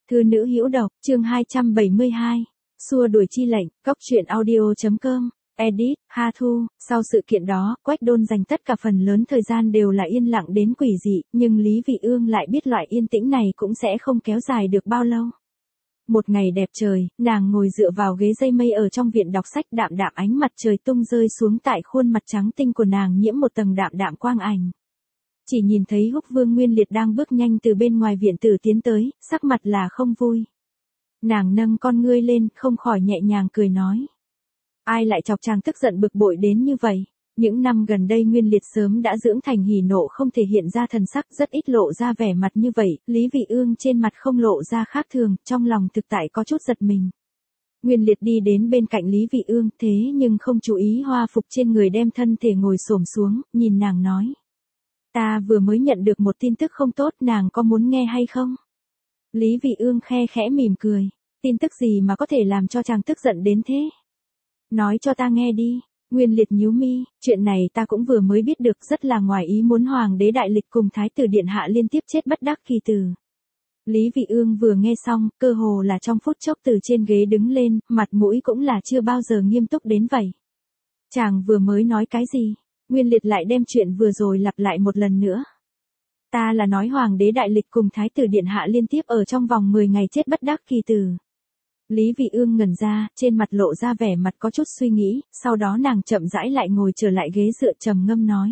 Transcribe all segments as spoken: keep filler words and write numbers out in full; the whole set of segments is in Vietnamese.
Thư nữ hữu độc, chương hai trăm bảy mươi hai. Xua đuổi chi lệnh, cóc truyện audio.com, edit, Ha Thu. Sau sự kiện đó, Quách Đôn dành tất cả phần lớn thời gian đều là yên lặng đến quỷ dị, nhưng Lý Vị Ương lại biết loại yên tĩnh này cũng sẽ không kéo dài được bao lâu. Một ngày đẹp trời, nàng ngồi dựa vào ghế dây mây ở trong viện đọc sách, đạm đạm ánh mặt trời tung rơi xuống tại khuôn mặt trắng tinh của nàng nhiễm một tầng đạm đạm quang ảnh. Chỉ nhìn thấy Húc Vương Nguyên Liệt đang bước nhanh từ bên ngoài viện tử tiến tới, sắc mặt là không vui. Nàng nâng con ngươi lên, không khỏi nhẹ nhàng cười nói. Ai lại chọc chàng tức giận bực bội đến như vậy? Những năm gần đây Nguyên Liệt sớm đã dưỡng thành hỉ nộ không thể hiện ra thần sắc, rất ít lộ ra vẻ mặt như vậy. Lý Vị Ương trên mặt không lộ ra khác thường, trong lòng thực tại có chút giật mình. Nguyên Liệt đi đến bên cạnh Lý Vị Ương, thế nhưng không chú ý hoa phục trên người, đem thân thể ngồi xổm xuống, nhìn nàng nói. Ta vừa mới nhận được một tin tức không tốt, nàng có muốn nghe hay không? Lý Vị Ương khe khẽ mỉm cười. Tin tức gì mà có thể làm cho chàng tức giận đến thế? Nói cho ta nghe đi. Nguyên Liệt nhíu mi, chuyện này ta cũng vừa mới biết được, rất là ngoài ý muốn Hoàng đế đại lịch cùng Thái tử điện hạ liên tiếp chết bất đắc kỳ tử. Lý Vị Ương vừa nghe xong, cơ hồ là trong phút chốc từ trên ghế đứng lên, mặt mũi cũng là chưa bao giờ nghiêm túc đến vậy. Chàng vừa mới nói cái gì? Nguyên Liệt lại đem chuyện vừa rồi lặp lại một lần nữa. Ta là nói Hoàng đế đại lịch cùng Thái tử điện hạ liên tiếp ở trong vòng mười ngày chết bất đắc kỳ tử. Lý Vị Ương ngẩn ra, trên mặt lộ ra vẻ mặt có chút suy nghĩ, sau đó nàng chậm rãi lại ngồi trở lại ghế dựa trầm ngâm nói.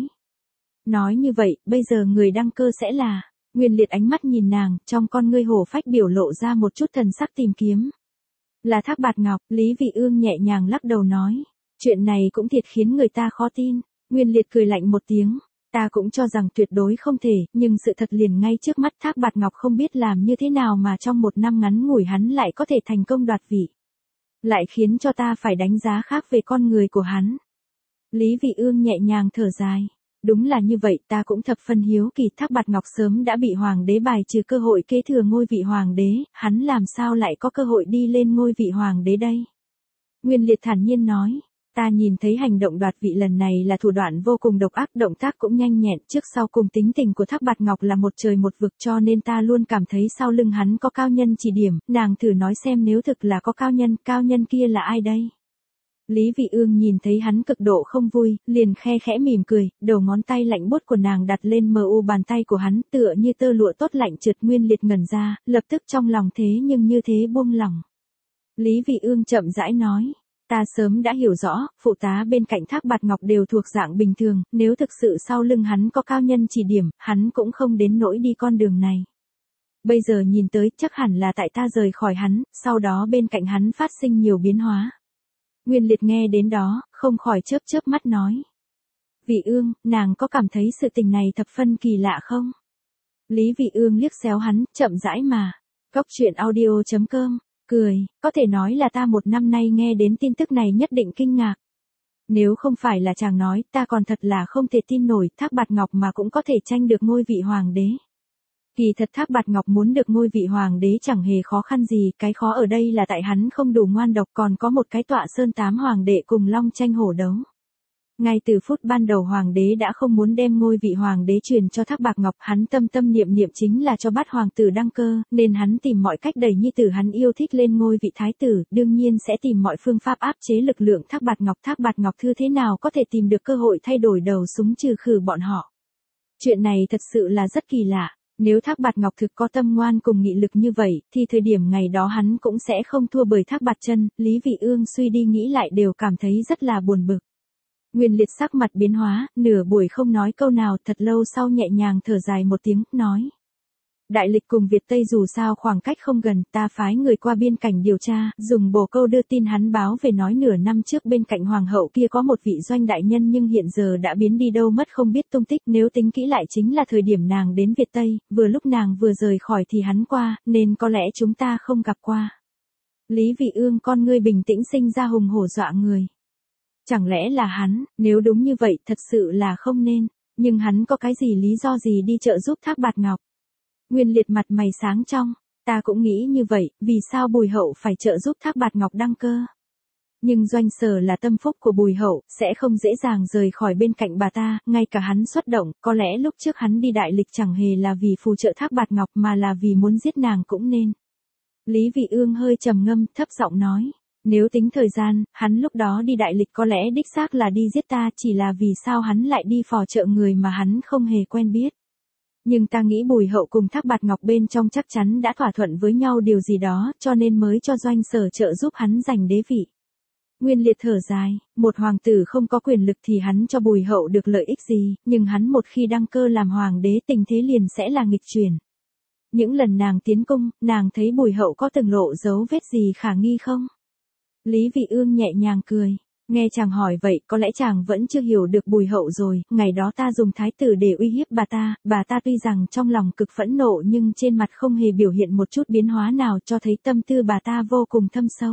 Nói như vậy, bây giờ người đăng cơ sẽ là... Nguyên Liệt ánh mắt nhìn nàng, trong con ngươi hổ phách biểu lộ ra một chút thần sắc tìm kiếm. Là Thác Bạt Ngọc. Lý Vị Ương nhẹ nhàng lắc đầu nói. Chuyện này cũng thiệt khiến người ta khó tin. Nguyên Liệt cười lạnh một tiếng. Ta cũng cho rằng tuyệt đối không thể, nhưng sự thật liền ngay trước mắt. Thác Bạt Ngọc không biết làm như thế nào mà trong một năm ngắn ngủi hắn lại có thể thành công đoạt vị. Lại khiến cho ta phải đánh giá khác về con người của hắn. Lý Vị Ương nhẹ nhàng thở dài. Đúng là như vậy, ta cũng thập phân hiếu kỳ. Thác Bạt Ngọc sớm đã bị Hoàng đế bài trừ cơ hội kế thừa ngôi vị Hoàng đế, hắn làm sao lại có cơ hội đi lên ngôi vị Hoàng đế đây? Nguyên Liệt thản nhiên nói. Ta nhìn thấy hành động đoạt vị lần này là thủ đoạn vô cùng độc ác, động tác cũng nhanh nhẹn, trước sau cùng tính tình của Thác Bạt Ngọc là một trời một vực, cho nên ta luôn cảm thấy sau lưng hắn có cao nhân chỉ điểm. Nàng thử nói xem, nếu thực là có cao nhân, cao nhân kia là ai đây? Lý Vị Ương nhìn thấy hắn cực độ không vui, liền khe khẽ mỉm cười, đầu ngón tay lạnh buốt của nàng đặt lên mờ u bàn tay của hắn, tựa như tơ lụa tốt lạnh trượt. Nguyên Liệt ngẩn ra, lập tức trong lòng thế nhưng như thế buông lỏng. Lý Vị Ương chậm rãi nói. Ta sớm đã hiểu rõ, phụ tá bên cạnh Thác Bạt Ngọc đều thuộc dạng bình thường, nếu thực sự sau lưng hắn có cao nhân chỉ điểm, hắn cũng không đến nỗi đi con đường này. Bây giờ nhìn tới, chắc hẳn là tại ta rời khỏi hắn, sau đó bên cạnh hắn phát sinh nhiều biến hóa. Nguyên Liệt nghe đến đó, không khỏi chớp chớp mắt nói. Vị Ương, nàng có cảm thấy sự tình này thập phân kỳ lạ không? Lý Vị Ương liếc xéo hắn, chậm rãi mà. Cóc truyện audio.com. Cười, có thể nói là ta một năm nay nghe đến tin tức này nhất định kinh ngạc. Nếu không phải là chàng nói, ta còn thật là không thể tin nổi, Thác Bạt Ngọc mà cũng có thể tranh được ngôi vị Hoàng đế. Kỳ thật Thác Bạt Ngọc muốn được ngôi vị Hoàng đế chẳng hề khó khăn gì, cái khó ở đây là tại hắn không đủ ngoan độc, còn có một cái tọa sơn tám hoàng đệ cùng long tranh hổ đấu. Ngay từ phút ban đầu Hoàng đế đã không muốn đem ngôi vị Hoàng đế truyền cho Thác Bạt Ngọc, hắn tâm tâm niệm niệm chính là cho Bát Hoàng tử đăng cơ, nên hắn tìm mọi cách đẩy nhi tử hắn yêu thích lên ngôi vị Thái tử, đương nhiên sẽ tìm mọi phương pháp áp chế lực lượng Thác Bạt Ngọc. Thác Bạt Ngọc thư thế nào có thể tìm được cơ hội thay đổi đầu súng trừ khử bọn họ. Chuyện này thật sự là rất kỳ lạ, nếu Thác Bạt Ngọc thực có tâm ngoan cùng nghị lực như vậy, thì thời điểm ngày đó hắn cũng sẽ không thua bởi Thác Bạt Chân. Lý Vị Ương suy đi nghĩ lại đều cảm thấy rất là buồn bực. Nguyên Liệt sắc mặt biến hóa, nửa buổi không nói câu nào, thật lâu sau nhẹ nhàng thở dài một tiếng, nói. Đại lịch cùng Việt Tây dù sao khoảng cách không gần, ta phái người qua biên cảnh điều tra, dùng bồ câu đưa tin hắn báo về nói nửa năm trước bên cạnh Hoàng hậu kia có một vị doanh đại nhân nhưng hiện giờ đã biến đi đâu mất không biết tung tích, nếu tính kỹ lại chính là thời điểm nàng đến Việt Tây, vừa lúc nàng vừa rời khỏi thì hắn qua, nên có lẽ chúng ta không gặp qua. Lý Vị Ương con ngươi bình tĩnh sinh ra hùng hổ dọa người. Chẳng lẽ là hắn, nếu đúng như vậy thật sự là không nên, nhưng hắn có cái gì lý do gì đi trợ giúp Thác Bạt Ngọc? Nguyên Liệt mặt mày sáng trong, ta cũng nghĩ như vậy, vì sao Bùi Hậu phải trợ giúp Thác Bạt Ngọc đăng cơ? Nhưng Doanh Sở là tâm phúc của Bùi Hậu, sẽ không dễ dàng rời khỏi bên cạnh bà ta, ngay cả hắn xuất động, có lẽ lúc trước hắn đi đại lịch chẳng hề là vì phù trợ Thác Bạt Ngọc mà là vì muốn giết nàng cũng nên. Lý Vị Ương hơi trầm ngâm, thấp giọng nói. Nếu tính thời gian, hắn lúc đó đi đại lịch có lẽ đích xác là đi giết ta, chỉ là vì sao hắn lại đi phò trợ người mà hắn không hề quen biết. Nhưng ta nghĩ Bùi Hậu cùng Thác Bạt Ngọc bên trong chắc chắn đã thỏa thuận với nhau điều gì đó, cho nên mới cho Doanh Sở trợ giúp hắn giành đế vị. Nguyên Liệt thở dài, một hoàng tử không có quyền lực thì hắn cho Bùi Hậu được lợi ích gì, nhưng hắn một khi đăng cơ làm hoàng đế tình thế liền sẽ là nghịch chuyển. Những lần nàng tiến cung, nàng thấy Bùi Hậu có từng lộ dấu vết gì khả nghi không? Lý Vị Ương nhẹ nhàng cười. Nghe chàng hỏi vậy, có lẽ chàng vẫn chưa hiểu được Bùi Hậu rồi, ngày đó ta dùng thái tử để uy hiếp bà ta, bà ta tuy rằng trong lòng cực phẫn nộ nhưng trên mặt không hề biểu hiện một chút biến hóa nào, cho thấy tâm tư bà ta vô cùng thâm sâu.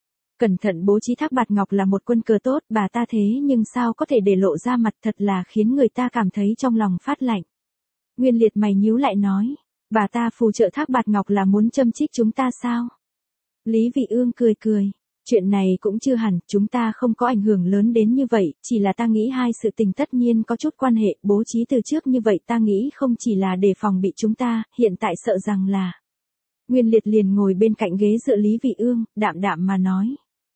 Cẩn thận bố trí Thác Bạt Ngọc là một quân cờ tốt, bà ta thế nhưng sao có thể để lộ ra mặt, thật là khiến người ta cảm thấy trong lòng phát lạnh. Nguyên Liệt mày nhíu lại nói, bà ta phù trợ Thác Bạt Ngọc là muốn châm chích chúng ta sao? Lý Vị Ương cười cười. Chuyện này cũng chưa hẳn, chúng ta không có ảnh hưởng lớn đến như vậy, chỉ là ta nghĩ hai sự tình tất nhiên có chút quan hệ, bố trí từ trước như vậy ta nghĩ không chỉ là để phòng bị chúng ta, hiện tại sợ rằng là. Nguyên Liệt liền ngồi bên cạnh ghế dựa Lý Vị Ương, đạm đạm mà nói.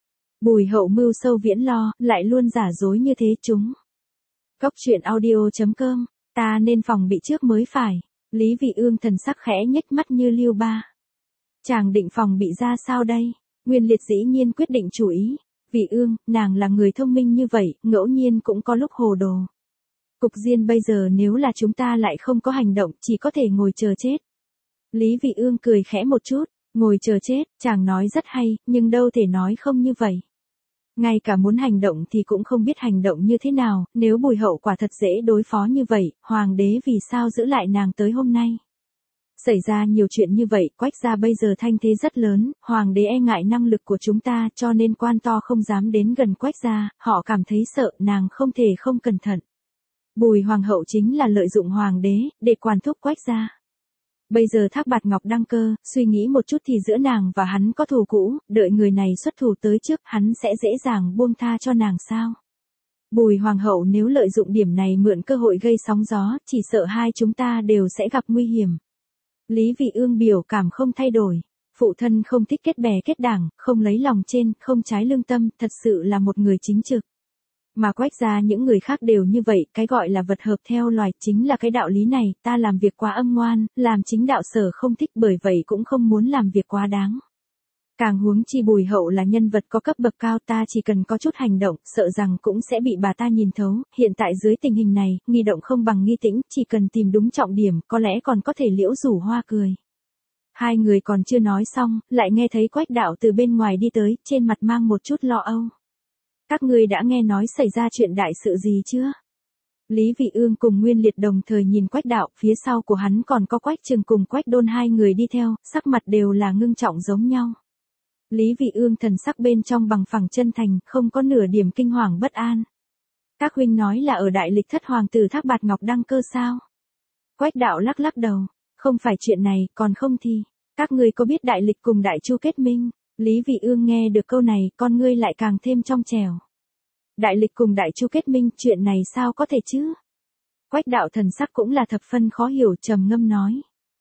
Bùi Hậu mưu sâu viễn lo, lại luôn giả dối như thế chúng. Cốc truyện audio chấm com, ta nên phòng bị trước mới phải. Lý Vị Ương thần sắc khẽ nhếch mắt như liêu ba. Chàng định phòng bị ra sao đây? Nguyên Liệt dĩ nhiên quyết định chủ ý. Vị Ương, nàng là người thông minh như vậy, ngẫu nhiên cũng có lúc hồ đồ. Cục diên bây giờ nếu là chúng ta lại không có hành động, chỉ có thể ngồi chờ chết. Lý Vị Ương cười khẽ một chút, ngồi chờ chết, chàng nói rất hay, nhưng đâu thể nói không như vậy. Ngay cả muốn hành động thì cũng không biết hành động như thế nào, nếu Bùi Hậu quả thật dễ đối phó như vậy, hoàng đế vì sao giữ lại nàng tới hôm nay? Xảy ra nhiều chuyện như vậy, Quách gia bây giờ thanh thế rất lớn, hoàng đế e ngại năng lực của chúng ta cho nên quan to không dám đến gần Quách gia, họ cảm thấy sợ nàng không thể không cẩn thận. Bùi hoàng hậu chính là lợi dụng hoàng đế, để quản thúc Quách gia. Bây giờ Thác Bạt Ngọc đăng cơ, suy nghĩ một chút thì giữa nàng và hắn có thù cũ, đợi người này xuất thủ tới trước, hắn sẽ dễ dàng buông tha cho nàng sao? Bùi hoàng hậu nếu lợi dụng điểm này mượn cơ hội gây sóng gió, chỉ sợ hai chúng ta đều sẽ gặp nguy hiểm. Lý Vị Ương biểu cảm không thay đổi. Phụ thân không thích kết bè kết đảng, không lấy lòng trên, không trái lương tâm, thật sự là một người chính trực. Mà Quách gia những người khác đều như vậy, cái gọi là vật hợp theo loài chính là cái đạo lý này, ta làm việc quá âm ngoan, làm chính đạo Sở không thích bởi vậy cũng không muốn làm việc quá đáng. Càng huống chi Bùi Hậu là nhân vật có cấp bậc cao, ta chỉ cần có chút hành động, sợ rằng cũng sẽ bị bà ta nhìn thấu, hiện tại dưới tình hình này, nghi động không bằng nghi tĩnh, chỉ cần tìm đúng trọng điểm, có lẽ còn có thể liễu rủ hoa cười. Hai người còn chưa nói xong, lại nghe thấy Quách đạo từ bên ngoài đi tới, trên mặt mang một chút lo âu. Các ngươi đã nghe nói xảy ra chuyện đại sự gì chưa? Lý Vị Ương cùng Nguyên Liệt đồng thời nhìn Quách đạo, phía sau của hắn còn có Quách Trừng cùng Quách Đôn hai người đi theo, sắc mặt đều là ngưng trọng giống nhau. Lý Vị Ương thần sắc bên trong bằng phẳng chân thành, không có nửa điểm kinh hoàng bất an. Các huynh nói là ở đại lịch thất hoàng tử Thác Bạt Ngọc đăng cơ sao? Quách đạo lắc lắc đầu, không phải chuyện này, còn không thì, các ngươi có biết đại lịch cùng đại chu kết minh? Lý Vị Ương nghe được câu này, con ngươi lại càng thêm trong trẻo. Đại lịch cùng đại chu kết minh, chuyện này sao có thể chứ? Quách đạo thần sắc cũng là thập phân khó hiểu, trầm ngâm nói.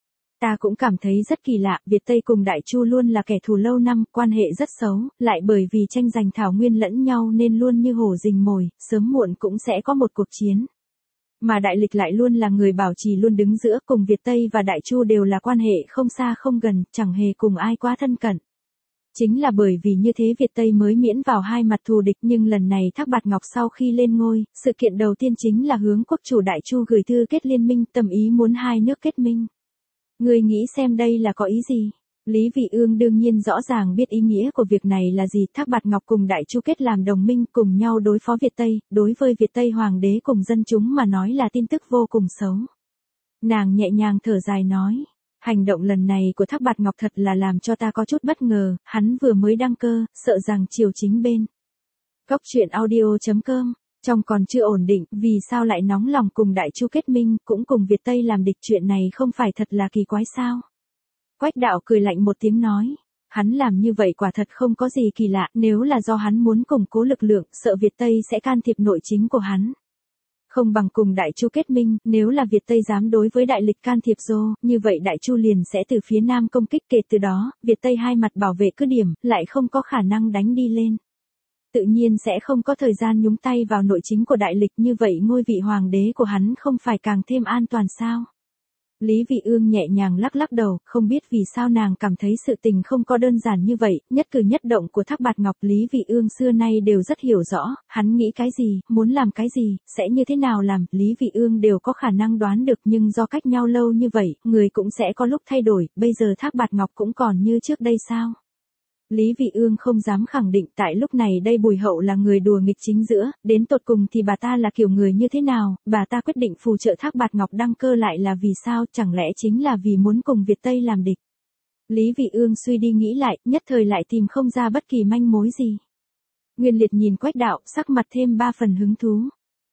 Ta cũng cảm thấy rất kỳ lạ, Việt Tây cùng Đại Chu luôn là kẻ thù lâu năm, quan hệ rất xấu, lại bởi vì tranh giành thảo nguyên lẫn nhau nên luôn như hổ rình mồi, sớm muộn cũng sẽ có một cuộc chiến. Mà Đại Lịch lại luôn là người bảo trì luôn đứng giữa, cùng Việt Tây và Đại Chu đều là quan hệ không xa không gần, chẳng hề cùng ai quá thân cận. Chính là bởi vì như thế Việt Tây mới miễn vào hai mặt thù địch, nhưng lần này Thác Bạt Ngọc sau khi lên ngôi, sự kiện đầu tiên chính là hướng quốc chủ Đại Chu gửi thư kết liên minh, tầm ý muốn hai nước kết minh. Ngươi nghĩ xem đây là có ý gì? Lý Vị Ương đương nhiên rõ ràng biết ý nghĩa của việc này là gì, Thác Bạt Ngọc cùng Đại Chu kết làm đồng minh cùng nhau đối phó Việt Tây, đối với Việt Tây hoàng đế cùng dân chúng mà nói là tin tức vô cùng xấu. Nàng nhẹ nhàng thở dài nói, hành động lần này của Thác Bạt Ngọc thật là làm cho ta có chút bất ngờ, hắn vừa mới đăng cơ, sợ rằng triều chính bên. Cốc truyện audio chấm com, trong còn chưa ổn định, vì sao lại nóng lòng cùng Đại Chu kết minh, cũng cùng Việt Tây làm địch, chuyện này không phải thật là kỳ quái sao? Quách đạo cười lạnh một tiếng nói, hắn làm như vậy quả thật không có gì kỳ lạ, nếu là do hắn muốn củng cố lực lượng, sợ Việt Tây sẽ can thiệp nội chính của hắn. Không bằng cùng Đại Chu kết minh, nếu là Việt Tây dám đối với Đại Lịch can thiệp Dô, như vậy Đại Chu liền sẽ từ phía Nam công kích, kể từ đó, Việt Tây hai mặt bảo vệ cứ điểm, lại không có khả năng đánh đi lên. Tự nhiên sẽ không có thời gian nhúng tay vào nội chính của Đại Lịch, như vậy ngôi vị hoàng đế của hắn không phải càng thêm an toàn sao? Lý Vị Ương nhẹ nhàng lắc lắc đầu, không biết vì sao nàng cảm thấy sự tình không có đơn giản như vậy, nhất cử nhất động của Thác Bạt Ngọc Lý Vị Ương xưa nay đều rất hiểu rõ, hắn nghĩ cái gì, muốn làm cái gì, sẽ như thế nào làm, Lý Vị Ương đều có khả năng đoán được, nhưng do cách nhau lâu như vậy, người cũng sẽ có lúc thay đổi, bây giờ Thác Bạt Ngọc cũng còn như trước đây sao? Lý Vị Ương không dám khẳng định tại lúc này đây Bùi Hậu là người đùa nghịch chính giữa, đến tột cùng thì bà ta là kiểu người như thế nào, bà ta quyết định phù trợ Thác Bạt Ngọc đăng cơ lại là vì sao, chẳng lẽ chính là vì muốn cùng Việt Tây làm địch. Lý Vị Ương suy đi nghĩ lại, nhất thời lại tìm không ra bất kỳ manh mối gì. Nguyên Liệt nhìn Quách Đạo, sắc mặt thêm ba phần hứng thú.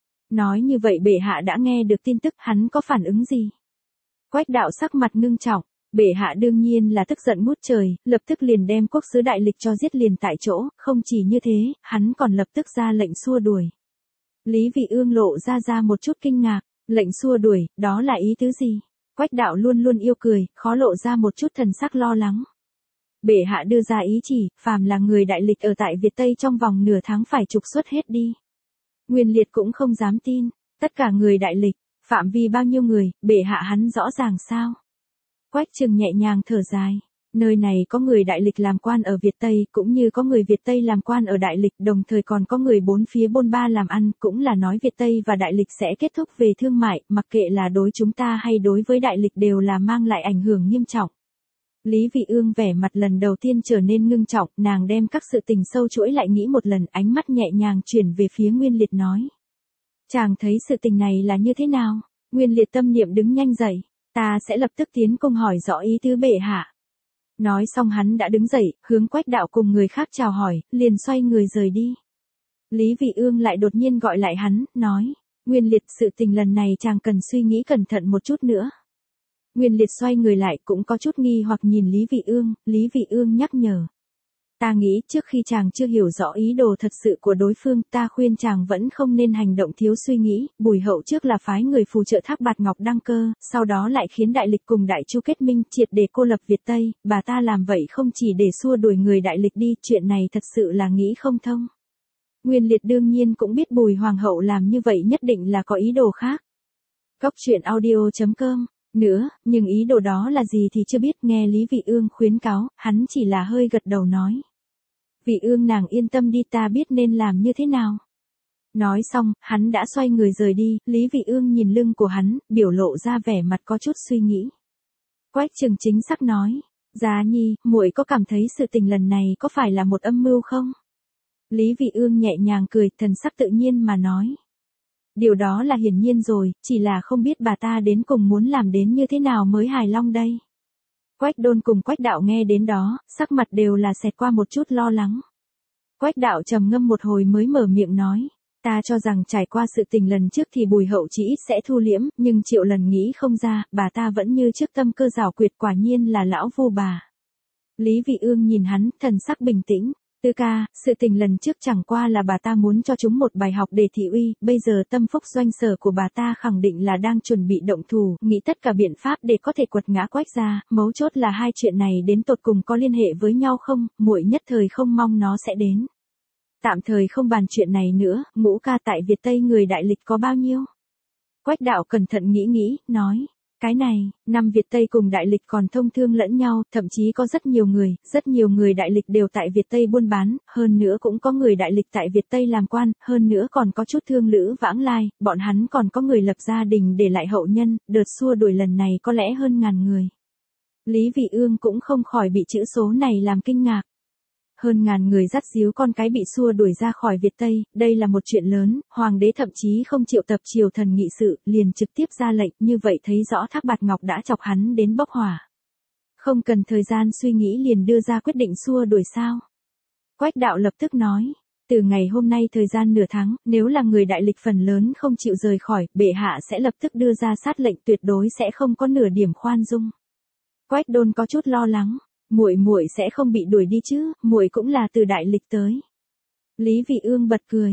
Nói như vậy bệ hạ đã nghe được tin tức, hắn có phản ứng gì? Quách Đạo sắc mặt ngưng trọng. Bệ hạ đương nhiên là tức giận ngút trời, lập tức liền đem quốc sứ Đại Lịch cho giết liền tại chỗ, không chỉ như thế, hắn còn lập tức ra lệnh xua đuổi. Lý Vị Ương lộ ra ra một chút kinh ngạc, lệnh xua đuổi, đó là ý tứ gì? Quách Đạo luôn luôn yêu cười, khó lộ ra một chút thần sắc lo lắng. Bệ hạ đưa ra ý chỉ, phàm là người Đại Lịch ở tại Việt Tây trong vòng nửa tháng phải trục xuất hết đi. Nguyên Liệt cũng không dám tin, tất cả người Đại Lịch, phạm vi bao nhiêu người, bệ hạ hắn rõ ràng sao? Quách Trừng nhẹ nhàng thở dài, nơi này có người Đại Lịch làm quan ở Việt Tây, cũng như có người Việt Tây làm quan ở Đại Lịch, đồng thời còn có người bốn phía bôn ba làm ăn, cũng là nói Việt Tây và Đại Lịch sẽ kết thúc về thương mại, mặc kệ là đối chúng ta hay đối với Đại Lịch đều là mang lại ảnh hưởng nghiêm trọng. Lý Vị Ương vẻ mặt lần đầu tiên trở nên ngưng trọng, nàng đem các sự tình sâu chuỗi lại nghĩ một lần, ánh mắt nhẹ nhàng chuyển về phía Nguyên Liệt nói. Chàng thấy sự tình này là như thế nào? Nguyên Liệt tâm niệm đứng nhanh dậy. Ta sẽ lập tức tiến công hỏi rõ ý tứ bệ hạ. Nói xong hắn đã đứng dậy, hướng Quách Đạo cùng người khác chào hỏi, liền xoay người rời đi. Lý Vị Ương lại đột nhiên gọi lại hắn, nói, Nguyên Liệt sự tình lần này chàng cần suy nghĩ cẩn thận một chút nữa. Nguyên Liệt xoay người lại cũng có chút nghi hoặc nhìn Lý Vị Ương, Lý Vị Ương nhắc nhở. Ta nghĩ trước khi chàng chưa hiểu rõ ý đồ thật sự của đối phương, ta khuyên chàng vẫn không nên hành động thiếu suy nghĩ, Bùi Hậu trước là phái người phù trợ Thác Bạt Ngọc đăng cơ, sau đó lại khiến Đại Lịch cùng Đại Chu kết minh, triệt để cô lập Việt Tây, bà ta làm vậy không chỉ để xua đuổi người Đại Lịch đi, chuyện này thật sự là nghĩ không thông. Nguyên Liệt đương nhiên cũng biết Bùi Hoàng hậu làm như vậy nhất định là có ý đồ khác. Cốc truyện audio chấm com Nữa, nhưng ý đồ đó là gì thì chưa biết, nghe Lý Vị Ương khuyến cáo, hắn chỉ là hơi gật đầu nói. Vị Ương nàng yên tâm đi, ta biết nên làm như thế nào. Nói xong, hắn đã xoay người rời đi, Lý Vị Ương nhìn lưng của hắn, biểu lộ ra vẻ mặt có chút suy nghĩ. Quách Trừng chính xác nói, Giá Nhi, muội có cảm thấy sự tình lần này có phải là một âm mưu không? Lý Vị Ương nhẹ nhàng cười, thần sắc tự nhiên mà nói. Điều đó là hiển nhiên rồi, chỉ là không biết bà ta đến cùng muốn làm đến như thế nào mới hài long đây. Quách Đôn cùng Quách Đạo nghe đến đó, sắc mặt đều là xẹt qua một chút lo lắng. Quách Đạo trầm ngâm một hồi mới mở miệng nói, ta cho rằng trải qua sự tình lần trước thì Bùi Hậu chỉ ít sẽ thu liễm, nhưng triệu lần nghĩ không ra, bà ta vẫn như trước tâm cơ giảo quyệt, quả nhiên là lão vu bà. Lý Vị Ương nhìn hắn, thần sắc bình tĩnh. Tư ca, sự tình lần trước chẳng qua là bà ta muốn cho chúng một bài học để thị uy, bây giờ tâm phúc doanh sở của bà ta khẳng định là đang chuẩn bị động thủ, nghĩ tất cả biện pháp để có thể quật ngã Quách gia, mấu chốt là hai chuyện này đến tột cùng có liên hệ với nhau không, muội nhất thời không mong nó sẽ đến. Tạm thời không bàn chuyện này nữa, Ngũ ca tại Việt Tây người Đại Lịch có bao nhiêu? Quách Đạo cẩn thận nghĩ nghĩ, nói. Cái này, năm Việt Tây cùng Đại Lịch còn thông thương lẫn nhau, thậm chí có rất nhiều người, rất nhiều người Đại Lịch đều tại Việt Tây buôn bán, hơn nữa cũng có người Đại Lịch tại Việt Tây làm quan, hơn nữa còn có chút thương lữ vãng lai, bọn hắn còn có người lập gia đình để lại hậu nhân, đợt xua đuổi lần này có lẽ hơn ngàn người. Lý Vị Ương cũng không khỏi bị chữ số này làm kinh ngạc. Hơn ngàn người dắt díu con cái bị xua đuổi ra khỏi Việt Tây, đây là một chuyện lớn, hoàng đế thậm chí không triệu tập triều thần nghị sự, liền trực tiếp ra lệnh, như vậy thấy rõ Thác Bạt Ngọc đã chọc hắn đến bốc hỏa. Không cần thời gian suy nghĩ liền đưa ra quyết định xua đuổi sao. Quách Đạo lập tức nói, từ ngày hôm nay thời gian nửa tháng, nếu là người Đại Lịch phần lớn không chịu rời khỏi, bệ hạ sẽ lập tức đưa ra sát lệnh, tuyệt đối sẽ không có nửa điểm khoan dung. Quách Đôn có chút lo lắng. Muội muội sẽ không bị đuổi đi chứ, muội cũng là từ Đại Lịch tới. Lý Vị Ương bật cười,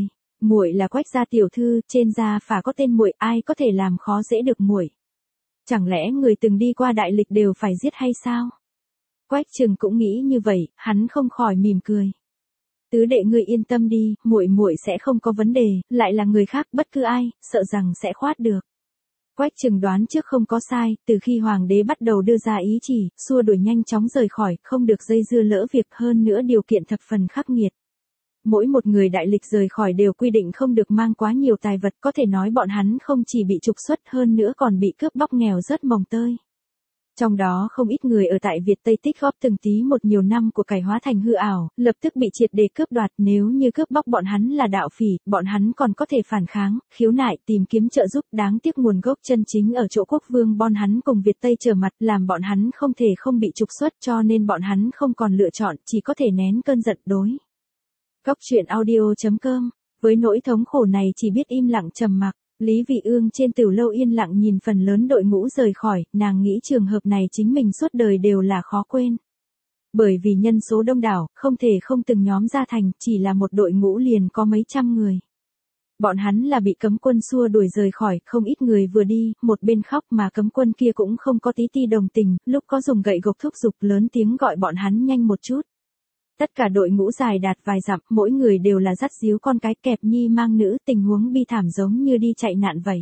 muội là Quách gia tiểu thư, trên gia phả có tên muội, ai có thể làm khó dễ được muội? Chẳng lẽ người từng đi qua đại lịch đều phải giết hay sao? Quách Trừng cũng nghĩ như vậy, hắn không khỏi mỉm cười. Tứ đệ ngươi yên tâm đi, muội muội sẽ không có vấn đề, lại là người khác bất cứ ai, sợ rằng sẽ khoát được. Quách Trừng đoán trước không có sai, từ khi hoàng đế bắt đầu đưa ra ý chỉ, xua đuổi nhanh chóng rời khỏi, không được dây dưa lỡ việc, hơn nữa điều kiện thập phần khắc nghiệt. Mỗi một người đại lịch rời khỏi đều quy định không được mang quá nhiều tài vật, có thể nói bọn hắn không chỉ bị trục xuất hơn nữa còn bị cướp bóc nghèo rớt mồng tơi. Trong đó không ít người ở tại Việt Tây tích góp từng tí một nhiều năm của cải hóa thành hư ảo, lập tức bị triệt để cướp đoạt, nếu như cướp bóc bọn hắn là đạo phỉ, bọn hắn còn có thể phản kháng, khiếu nại, tìm kiếm trợ giúp, đáng tiếc nguồn gốc chân chính ở chỗ quốc vương bon hắn cùng Việt Tây trở mặt, làm bọn hắn không thể không bị trục xuất, cho nên bọn hắn không còn lựa chọn, chỉ có thể nén cơn giận đối. Góc truyện audio chấm com, với nỗi thống khổ này chỉ biết im lặng trầm mặc. Lý Vị Ương trên Tửu Lâu yên lặng nhìn phần lớn đội ngũ rời khỏi, nàng nghĩ trường hợp này chính mình suốt đời đều là khó quên. Bởi vì nhân số đông đảo, không thể không từng nhóm ra thành, chỉ là một đội ngũ liền có mấy trăm người. Bọn hắn là bị cấm quân xua đuổi rời khỏi, không ít người vừa đi, một bên khóc mà cấm quân kia cũng không có tí ti đồng tình, lúc có dùng gậy gộc thúc giục lớn tiếng gọi bọn hắn nhanh một chút. Tất cả đội ngũ dài đạt vài dặm, mỗi người đều là dắt díu con cái kẹp nhi mang nữ, tình huống bi thảm giống như đi chạy nạn vậy.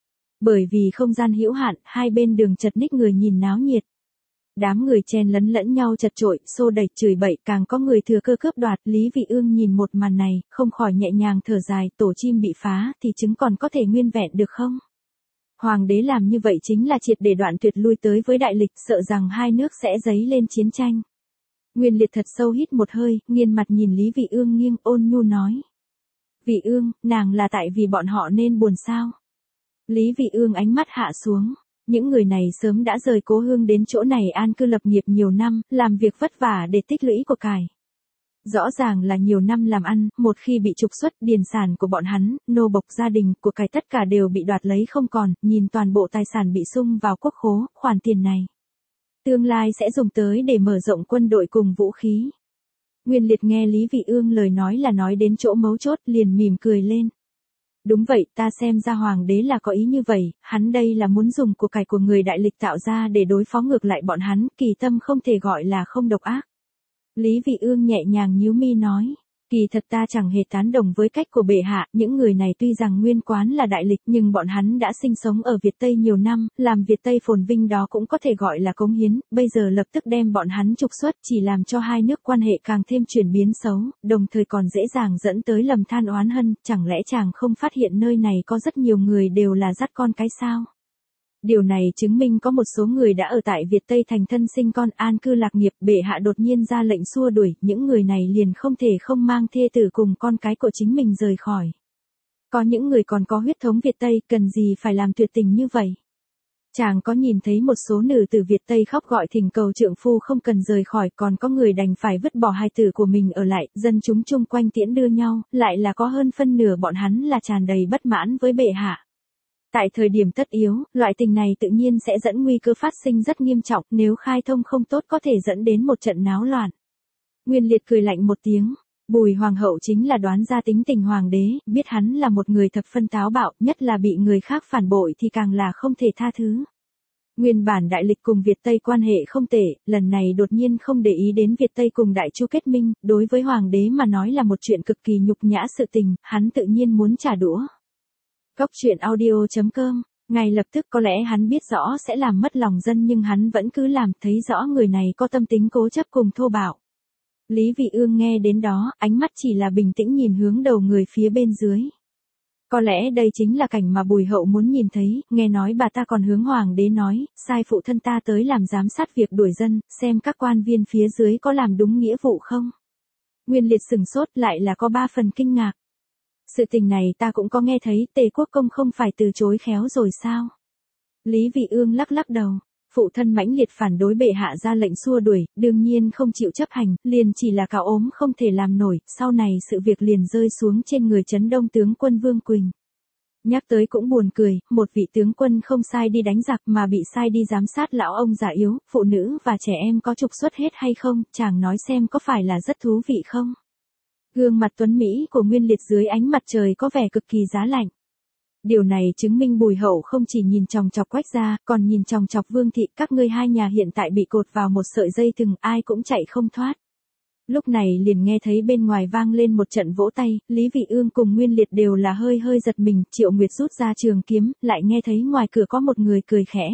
Bởi vì không gian hữu hạn, hai bên đường chật ních người nhìn náo nhiệt. Đám người chen lấn lẫn nhau chật chội, xô đẩy chửi bậy, càng có người thừa cơ cướp đoạt. Lý Vị Ương nhìn một màn này, không khỏi nhẹ nhàng thở dài, tổ chim bị phá, thì trứng còn có thể nguyên vẹn được không? Hoàng đế làm như vậy chính là triệt để đoạn tuyệt lui tới với đại lịch, sợ rằng hai nước sẽ dấy lên chiến tranh. Nguyên Liệt thật sâu hít một hơi, nghiêng mặt nhìn Lý Vị Ương nghiêng, ôn nhu nói. Vị Ương, nàng là tại vì bọn họ nên buồn sao? Lý Vị Ương ánh mắt hạ xuống. Những người này sớm đã rời cố hương đến chỗ này an cư lập nghiệp nhiều năm, làm việc vất vả để tích lũy của cải. Rõ ràng là nhiều năm làm ăn, một khi bị trục xuất, điền sản của bọn hắn, nô bộc gia đình, của cải tất cả đều bị đoạt lấy không còn, nhìn toàn bộ tài sản bị sung vào quốc khố, khoản tiền này. Tương lai sẽ dùng tới để mở rộng quân đội cùng vũ khí. Nguyên Liệt nghe Lý Vị Ương lời nói là nói đến chỗ mấu chốt, liền mỉm cười lên. Đúng vậy, ta xem ra hoàng đế là có ý như vậy, hắn đây là muốn dùng của cải của người đại lịch tạo ra để đối phó ngược lại bọn hắn, kỳ tâm không thể gọi là không độc ác. Lý Vị Ương nhẹ nhàng nhíu mi nói. Kỳ thật ta chẳng hề tán đồng với cách của bệ hạ, những người này tuy rằng nguyên quán là đại lịch nhưng bọn hắn đã sinh sống ở Việt Tây nhiều năm, làm Việt Tây phồn vinh đó cũng có thể gọi là cống hiến, bây giờ lập tức đem bọn hắn trục xuất chỉ làm cho hai nước quan hệ càng thêm chuyển biến xấu, đồng thời còn dễ dàng dẫn tới lầm than oán hân, chẳng lẽ chàng không phát hiện nơi này có rất nhiều người đều là dắt con cái sao? Điều này chứng minh có một số người đã ở tại Việt Tây thành thân sinh con an cư lạc nghiệp, bệ hạ đột nhiên ra lệnh xua đuổi, những người này liền không thể không mang thê tử cùng con cái của chính mình rời khỏi. Có những người còn có huyết thống Việt Tây, cần gì phải làm tuyệt tình như vậy? Chàng có nhìn thấy một số nữ tử Việt Tây khóc gọi thỉnh cầu trượng phu không cần rời khỏi, còn có người đành phải vứt bỏ hài tử của mình ở lại, dân chúng chung quanh tiễn đưa nhau, lại là có hơn phân nửa bọn hắn là tràn đầy bất mãn với bệ hạ. Tại thời điểm tất yếu, loại tình này tự nhiên sẽ dẫn nguy cơ phát sinh rất nghiêm trọng, nếu khai thông không tốt có thể dẫn đến một trận náo loạn. Nguyên Liệt cười lạnh một tiếng, Bùi hoàng hậu chính là đoán ra tính tình hoàng đế, biết hắn là một người thập phân táo bạo, nhất là bị người khác phản bội thì càng là không thể tha thứ. Nguyên bản đại lịch cùng Việt Tây quan hệ không tệ, lần này đột nhiên không để ý đến Việt Tây cùng Đại Chu kết minh, đối với hoàng đế mà nói là một chuyện cực kỳ nhục nhã sự tình, hắn tự nhiên muốn trả đũa. Góc truyện audio chấm com, ngay lập tức có lẽ hắn biết rõ sẽ làm mất lòng dân nhưng hắn vẫn cứ làm, thấy rõ người này có tâm tính cố chấp cùng thô bạo. Lý Vị Ương nghe đến đó, ánh mắt chỉ là bình tĩnh nhìn hướng đầu người phía bên dưới. Có lẽ đây chính là cảnh mà Bùi hậu muốn nhìn thấy, nghe nói bà ta còn hướng hoàng đế nói, sai phụ thân ta tới làm giám sát việc đuổi dân, xem các quan viên phía dưới có làm đúng nghĩa vụ không. Nguyên Liệt sừng sốt lại là có ba phần kinh ngạc. Sự tình này ta cũng có nghe thấy, Tề Quốc công không phải từ chối khéo rồi sao? Lý Vị Ương lắc lắc đầu, phụ thân mãnh liệt phản đối bệ hạ ra lệnh xua đuổi, đương nhiên không chịu chấp hành, liền chỉ là cạo ốm không thể làm nổi, sau này sự việc liền rơi xuống trên người Trấn Đông tướng quân Vương Quỳnh. Nhắc tới cũng buồn cười, một vị tướng quân không sai đi đánh giặc mà bị sai đi giám sát lão ông già yếu, phụ nữ và trẻ em có trục xuất hết hay không, chàng nói xem có phải là rất thú vị không? Gương mặt tuấn Mỹ của Nguyên Liệt dưới ánh mặt trời có vẻ cực kỳ giá lạnh. Điều này chứng minh Bùi Hậu không chỉ nhìn chòng chọc Quách gia, còn nhìn chòng chọc Vương thị, các ngươi hai nhà hiện tại bị cột vào một sợi dây thừng, ai cũng chạy không thoát. Lúc này liền nghe thấy bên ngoài vang lên một trận vỗ tay, Lý Vị Ương cùng Nguyên Liệt đều là hơi hơi giật mình, Triệu Nguyệt rút ra trường kiếm, lại nghe thấy ngoài cửa có một người cười khẽ.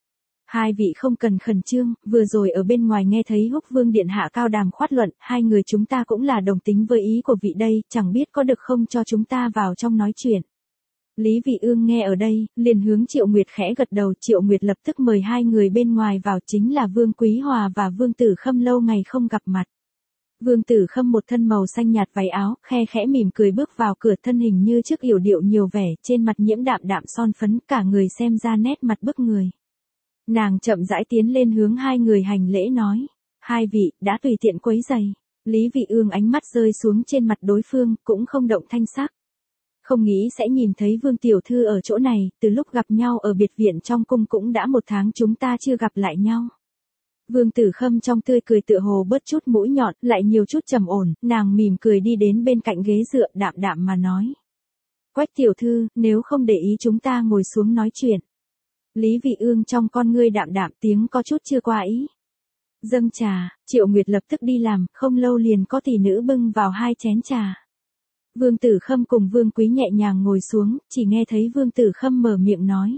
Hai vị không cần khẩn trương, vừa rồi ở bên ngoài nghe thấy Húc Vương điện hạ cao đàm khoát luận, hai người chúng ta cũng là đồng tính với ý của vị đây, chẳng biết có được không cho chúng ta vào trong nói chuyện. Lý Vị Ương nghe ở đây, liền hướng Triệu Nguyệt khẽ gật đầu, Triệu Nguyệt lập tức mời hai người bên ngoài vào, chính là Vương Quý Hòa và Vương Tử Khâm lâu ngày không gặp mặt. Vương Tử Khâm một thân màu xanh nhạt váy áo, khe khẽ mỉm cười bước vào cửa, thân hình như trước yểu điệu nhiều vẻ, trên mặt nhiễm đạm đạm son phấn, cả người xem ra nét mặt bức người. Nàng chậm rãi tiến lên hướng hai người hành lễ nói, hai vị, đã tùy tiện quấy rầy. Lý Vị Ương ánh mắt rơi xuống trên mặt đối phương, cũng không động thanh sắc. Không nghĩ sẽ nhìn thấy Vương tiểu thư ở chỗ này, từ lúc gặp nhau ở biệt viện trong cung cũng đã một tháng chúng ta chưa gặp lại nhau. Vương Tử Khâm trong tươi cười tựa hồ bớt chút mũi nhọn, lại nhiều chút trầm ổn, nàng mỉm cười đi đến bên cạnh ghế dựa, đạm đạm mà nói. Quách tiểu thư, nếu không để ý chúng ta ngồi xuống nói chuyện. Lý Vị Ương trong con ngươi đạm đạm, tiếng có chút chưa qua ý. Dâng trà, Triệu Nguyệt lập tức đi làm, không lâu liền có tỷ nữ bưng vào hai chén trà. Vương Tử Khâm cùng Vương Quý nhẹ nhàng ngồi xuống, chỉ nghe thấy Vương Tử Khâm mở miệng nói.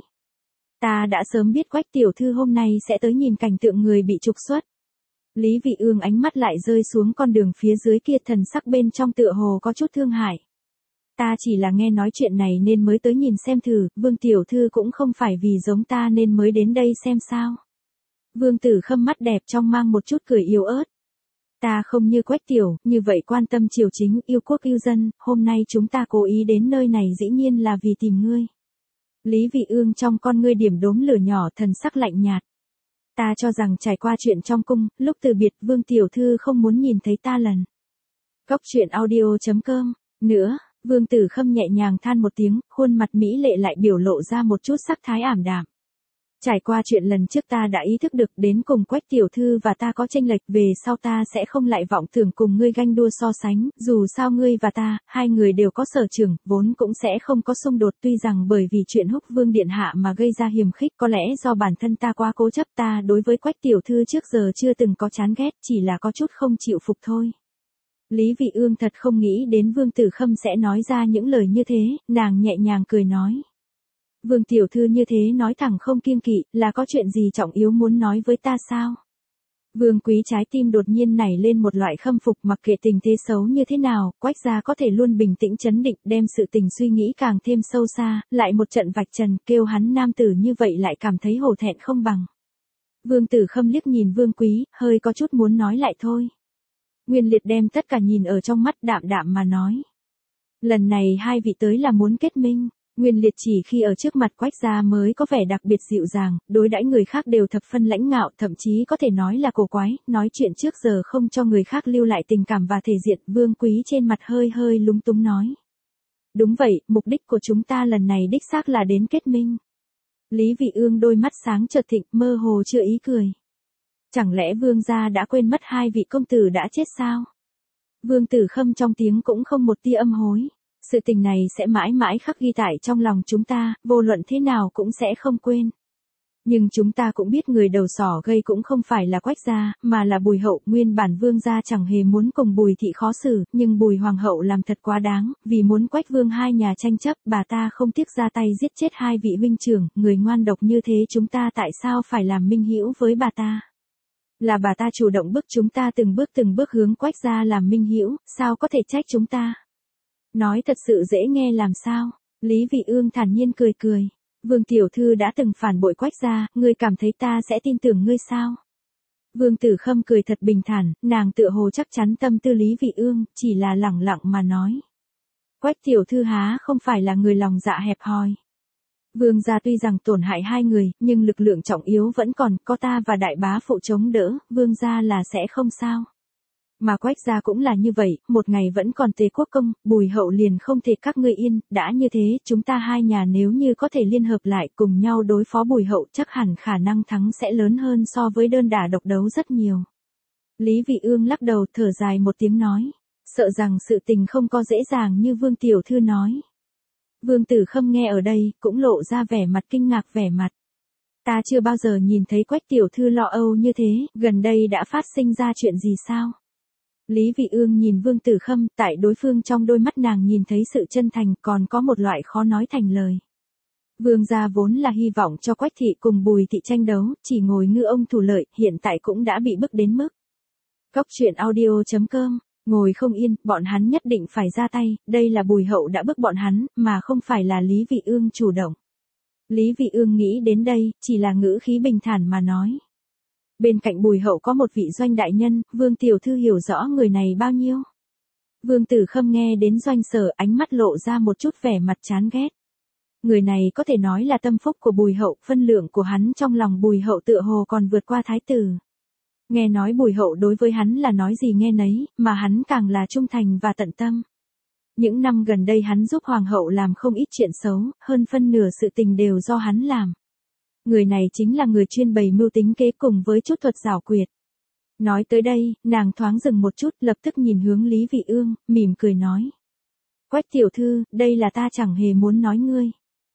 Ta đã sớm biết Quách tiểu thư hôm nay sẽ tới nhìn cảnh tượng người bị trục xuất. Lý Vị Ương ánh mắt lại rơi xuống con đường phía dưới kia, thần sắc bên trong tựa hồ có chút thương hại. Ta chỉ là nghe nói chuyện này nên mới tới nhìn xem thử, Vương tiểu thư cũng không phải vì giống ta nên mới đến đây xem sao. Vương Tử Khâm mắt đẹp trong mang một chút cười yếu ớt. Ta không như Quách tiểu, như vậy quan tâm triều chính, yêu quốc yêu dân, hôm nay chúng ta cố ý đến nơi này dĩ nhiên là vì tìm ngươi. Lý Vị Ương trong con ngươi điểm đốm lửa nhỏ, thần sắc lạnh nhạt. Ta cho rằng trải qua chuyện trong cung, lúc từ biệt Vương tiểu thư không muốn nhìn thấy ta lần. Góc truyện audio chấm com. Nữa, Vương Tử Khâm nhẹ nhàng than một tiếng, khuôn mặt mỹ lệ lại biểu lộ ra một chút sắc thái ảm đạm. Trải qua chuyện lần trước ta đã ý thức được đến cùng Quách tiểu thư và ta có chênh lệch, về sau ta sẽ không lại vọng tưởng cùng ngươi ganh đua so sánh, dù sao ngươi và ta, hai người đều có sở trường, vốn cũng sẽ không có xung đột, tuy rằng bởi vì chuyện Húc Vương điện hạ mà gây ra hiềm khích, có lẽ do bản thân ta quá cố chấp, ta đối với Quách tiểu thư trước giờ chưa từng có chán ghét, chỉ là có chút không chịu phục thôi. Lý Vị Ương thật không nghĩ đến Vương Tử Khâm sẽ nói ra những lời như thế, nàng nhẹ nhàng cười nói. Vương tiểu thư như thế nói thẳng không kiêng kỵ, là có chuyện gì trọng yếu muốn nói với ta sao? Vương Quý trái tim đột nhiên nảy lên một loại khâm phục, mặc kệ tình thế xấu như thế nào, Quách gia có thể luôn bình tĩnh chấn định, đem sự tình suy nghĩ càng thêm sâu xa, lại một trận vạch trần, kêu hắn nam tử như vậy lại cảm thấy hổ thẹn không bằng. Vương Tử Khâm liếc nhìn Vương Quý, hơi có chút muốn nói lại thôi. Nguyên Liệt đem tất cả nhìn ở trong mắt, đạm đạm mà nói. Lần này hai vị tới là muốn kết minh. Nguyên Liệt chỉ khi ở trước mặt Quách gia mới có vẻ đặc biệt dịu dàng, đối đãi người khác đều thập phân lãnh ngạo, thậm chí có thể nói là cổ quái, nói chuyện trước giờ không cho người khác lưu lại tình cảm và thể diện. Vương Quý trên mặt hơi hơi lúng túng nói. Đúng vậy, mục đích của chúng ta lần này đích xác là đến kết minh. Lý Vị Ương đôi mắt sáng chợt thịnh, mơ hồ chưa ý cười. Chẳng lẽ Vương gia đã quên mất hai vị công tử đã chết sao? Vương Tử Khâm trong tiếng cũng không một tia âm hối. Sự tình này sẽ mãi mãi khắc ghi tại trong lòng chúng ta, vô luận thế nào cũng sẽ không quên. Nhưng chúng ta cũng biết người đầu sỏ gây cũng không phải là Quách gia, mà là Bùi hậu. Nguyên bản Vương gia chẳng hề muốn cùng Bùi thị khó xử, nhưng Bùi hoàng hậu làm thật quá đáng, vì muốn Quách Vương hai nhà tranh chấp, bà ta không tiếc ra tay giết chết hai vị huynh trưởng, người ngoan độc như thế chúng ta tại sao phải làm minh hữu với bà ta? Là bà ta chủ động bức chúng ta từng bước từng bước hướng Quách gia làm minh hữu, sao có thể trách chúng ta? Nói thật sự dễ nghe làm sao? Lý Vị Ương thản nhiên cười cười. Vương tiểu thư đã từng phản bội Quách gia, ngươi cảm thấy ta sẽ tin tưởng ngươi sao? Vương Tử Khâm cười thật bình thản, nàng tựa hồ chắc chắn tâm tư Lý Vị Ương, chỉ là lẳng lặng mà nói. Quách tiểu thư há không phải là người lòng dạ hẹp hòi. Vương gia tuy rằng tổn hại hai người, nhưng lực lượng trọng yếu vẫn còn, có ta và đại bá phụ chống đỡ, Vương gia là sẽ không sao. Mà Quách gia cũng là như vậy, một ngày vẫn còn Tề Quốc công, Bùi hậu liền không thể các ngươi yên, đã như thế, chúng ta hai nhà nếu như có thể liên hợp lại cùng nhau đối phó Bùi hậu chắc hẳn khả năng thắng sẽ lớn hơn so với đơn đả độc đấu rất nhiều. Lý Vị Ương lắc đầu thở dài một tiếng nói, Sợ rằng sự tình không có dễ dàng như Vương tiểu thư nói. Vương Tử Khâm nghe ở đây, cũng lộ ra vẻ mặt kinh ngạc vẻ mặt. Ta chưa bao giờ nhìn thấy Quách tiểu thư lo âu như thế, gần đây đã phát sinh ra chuyện gì sao? Lý Vị Ương nhìn Vương Tử Khâm, tại đối phương trong đôi mắt nàng nhìn thấy sự chân thành, còn có một loại khó nói thành lời. Vương gia vốn là hy vọng cho Quách thị cùng Bùi thị tranh đấu, chỉ ngồi ngư ông thủ lợi, hiện tại cũng đã bị bức đến mức. Cóc truyện audio chấm com, ngồi không yên, bọn hắn nhất định phải ra tay, đây là Bùi hậu đã bức bọn hắn, mà không phải là Lý Vị Ương chủ động. Lý Vị Ương nghĩ đến đây, chỉ là ngữ khí bình thản mà nói. Bên cạnh Bùi hậu có một vị doanh đại nhân, Vương tiểu thư hiểu rõ người này bao nhiêu. Vương Tử Khâm nghe đến Doanh Sở, ánh mắt lộ ra một chút vẻ mặt chán ghét. Người này có thể nói là tâm phúc của Bùi hậu, phân lượng của hắn trong lòng Bùi hậu tựa hồ còn vượt qua thái tử. Nghe nói Bùi hậu đối với hắn là nói gì nghe nấy, mà hắn càng là trung thành và tận tâm. Những năm gần đây hắn giúp hoàng hậu làm không ít chuyện xấu, hơn phân nửa sự tình đều do hắn làm. Người này chính là người chuyên bày mưu tính kế cùng với chút thuật giảo quyệt. Nói tới đây, nàng thoáng dừng một chút, lập tức nhìn hướng Lý Vị Ương, mỉm cười nói. Quách tiểu thư, đây là ta chẳng hề muốn nói ngươi.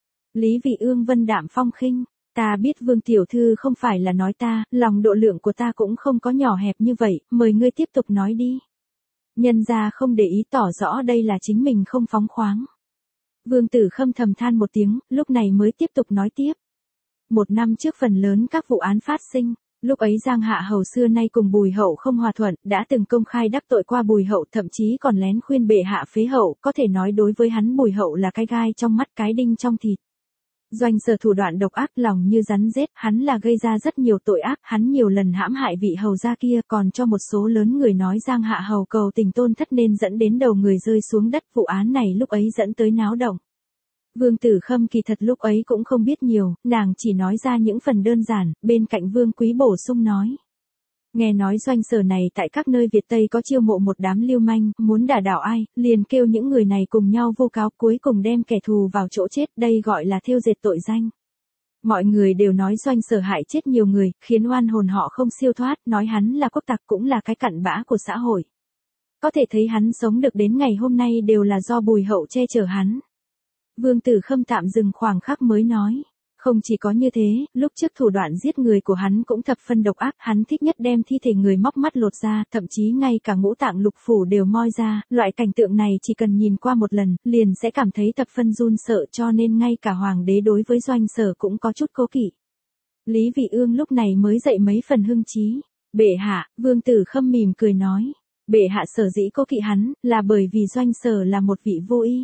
Lý Vị Ương vân đạm phong khinh, ta biết Vương tiểu thư không phải là nói ta, lòng độ lượng của ta cũng không có nhỏ hẹp như vậy, mời ngươi tiếp tục nói đi. Nhân gia không để ý tỏ rõ đây là chính mình không phóng khoáng. Vương Tử Khâm thầm than một tiếng, lúc này mới tiếp tục nói tiếp. Một năm trước phần lớn các vụ án phát sinh, lúc ấy Giang Hạ Hầu xưa nay cùng Bùi hậu không hòa thuận, đã từng công khai đắc tội qua Bùi hậu, thậm chí còn lén khuyên bệ hạ phế hậu, có thể nói đối với hắn Bùi hậu là cái gai trong mắt cái đinh trong thịt. Doanh Sở thủ đoạn độc ác lòng như rắn rết, hắn là gây ra rất nhiều tội ác, hắn nhiều lần hãm hại vị hầu gia kia, còn cho một số lớn người nói Giang Hạ Hầu cầu tình tôn thất nên dẫn đến đầu người rơi xuống đất, vụ án này lúc ấy dẫn tới náo động. Vương Tử Khâm kỳ thật lúc ấy cũng không biết nhiều, nàng chỉ nói ra những phần đơn giản, bên cạnh Vương Quý bổ sung nói. Nghe nói Doanh Sở này tại các nơi Việt Tây có chiêu mộ một đám lưu manh, muốn đả đảo ai, liền kêu những người này cùng nhau vu cáo, cuối cùng đem kẻ thù vào chỗ chết, đây gọi là thêu dệt tội danh. Mọi người đều nói Doanh Sở hại chết nhiều người, khiến oan hồn họ không siêu thoát, nói hắn là quốc tặc cũng là cái cặn bã của xã hội. Có thể thấy hắn sống được đến ngày hôm nay đều là do Bùi hậu che chở hắn. Vương Tử Khâm tạm dừng khoảng khắc mới nói. Không chỉ có như thế, lúc trước thủ đoạn giết người của hắn cũng thập phân độc ác, hắn thích nhất đem thi thể người móc mắt lột ra, thậm chí ngay cả ngũ tạng lục phủ đều moi ra, loại cảnh tượng này chỉ cần nhìn qua một lần, liền sẽ cảm thấy thập phân run sợ, cho nên ngay cả hoàng đế đối với Doanh Sở cũng có chút cố kỵ. Lý Vị Ương lúc này mới dậy mấy phần hưng trí. Bệ hạ, Vương Tử Khâm mỉm cười nói, bệ hạ sở dĩ cố kỵ hắn, là bởi vì Doanh Sở là một vị vô ý.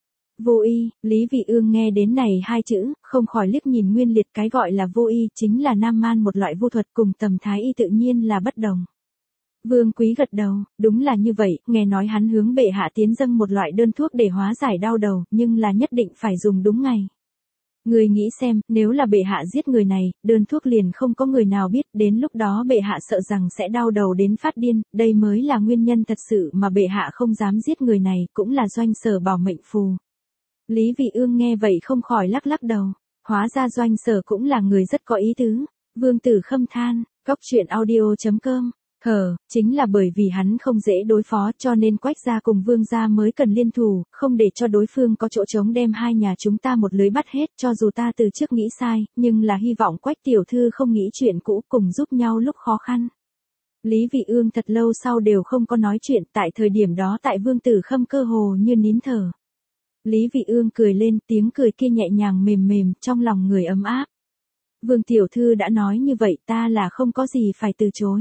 Vô y, Lý Vị Ương nghe đến này hai chữ, không khỏi liếc nhìn Nguyên Liệt, cái gọi là vô y chính là nam man một loại vô thuật, cùng tầm thái y tự nhiên là bất đồng. Vương Quý gật đầu, đúng là như vậy, nghe nói hắn hướng bệ hạ tiến dâng một loại đơn thuốc để hóa giải đau đầu, nhưng là nhất định phải dùng đúng ngày. Người nghĩ xem, nếu là bệ hạ giết người này, đơn thuốc liền không có người nào biết, đến lúc đó bệ hạ sợ rằng sẽ đau đầu đến phát điên, đây mới là nguyên nhân thật sự mà bệ hạ không dám giết người này, cũng là Doanh Sở bảo mệnh phù. Lý Vị Ương nghe vậy không khỏi lắc lắc đầu, hóa ra Doanh Sở cũng là người rất có ý tứ. Vương Tử Khâm than, cóc truyện audio chấm com, hờ, chính là bởi vì hắn không dễ đối phó cho nên Quách gia cùng Vương gia mới cần liên thủ, không để cho đối phương có chỗ trống đem hai nhà chúng ta một lưới bắt hết, cho dù ta từ trước nghĩ sai, nhưng là hy vọng Quách tiểu thư không nghĩ chuyện cũ, cùng giúp nhau lúc khó khăn. Lý Vị Ương thật lâu sau đều không có nói chuyện, tại thời điểm đó tại Vương Tử Khâm cơ hồ như nín thở. Lý Vị Ương cười lên, tiếng cười kia nhẹ nhàng mềm mềm, trong lòng người ấm áp. Vương tiểu thư đã nói như vậy, ta là không có gì phải từ chối.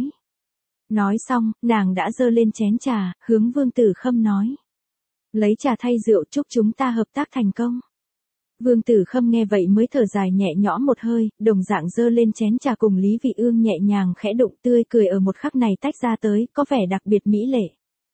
Nói xong, nàng đã dơ lên chén trà, hướng Vương Tử Khâm nói. Lấy trà thay rượu, chúc chúng ta hợp tác thành công. Vương Tử Khâm nghe vậy mới thở dài nhẹ nhõm một hơi, đồng dạng dơ lên chén trà cùng Lý Vị Ương nhẹ nhàng khẽ đụng, tươi cười ở một khắc này tách ra tới, có vẻ đặc biệt mỹ lệ.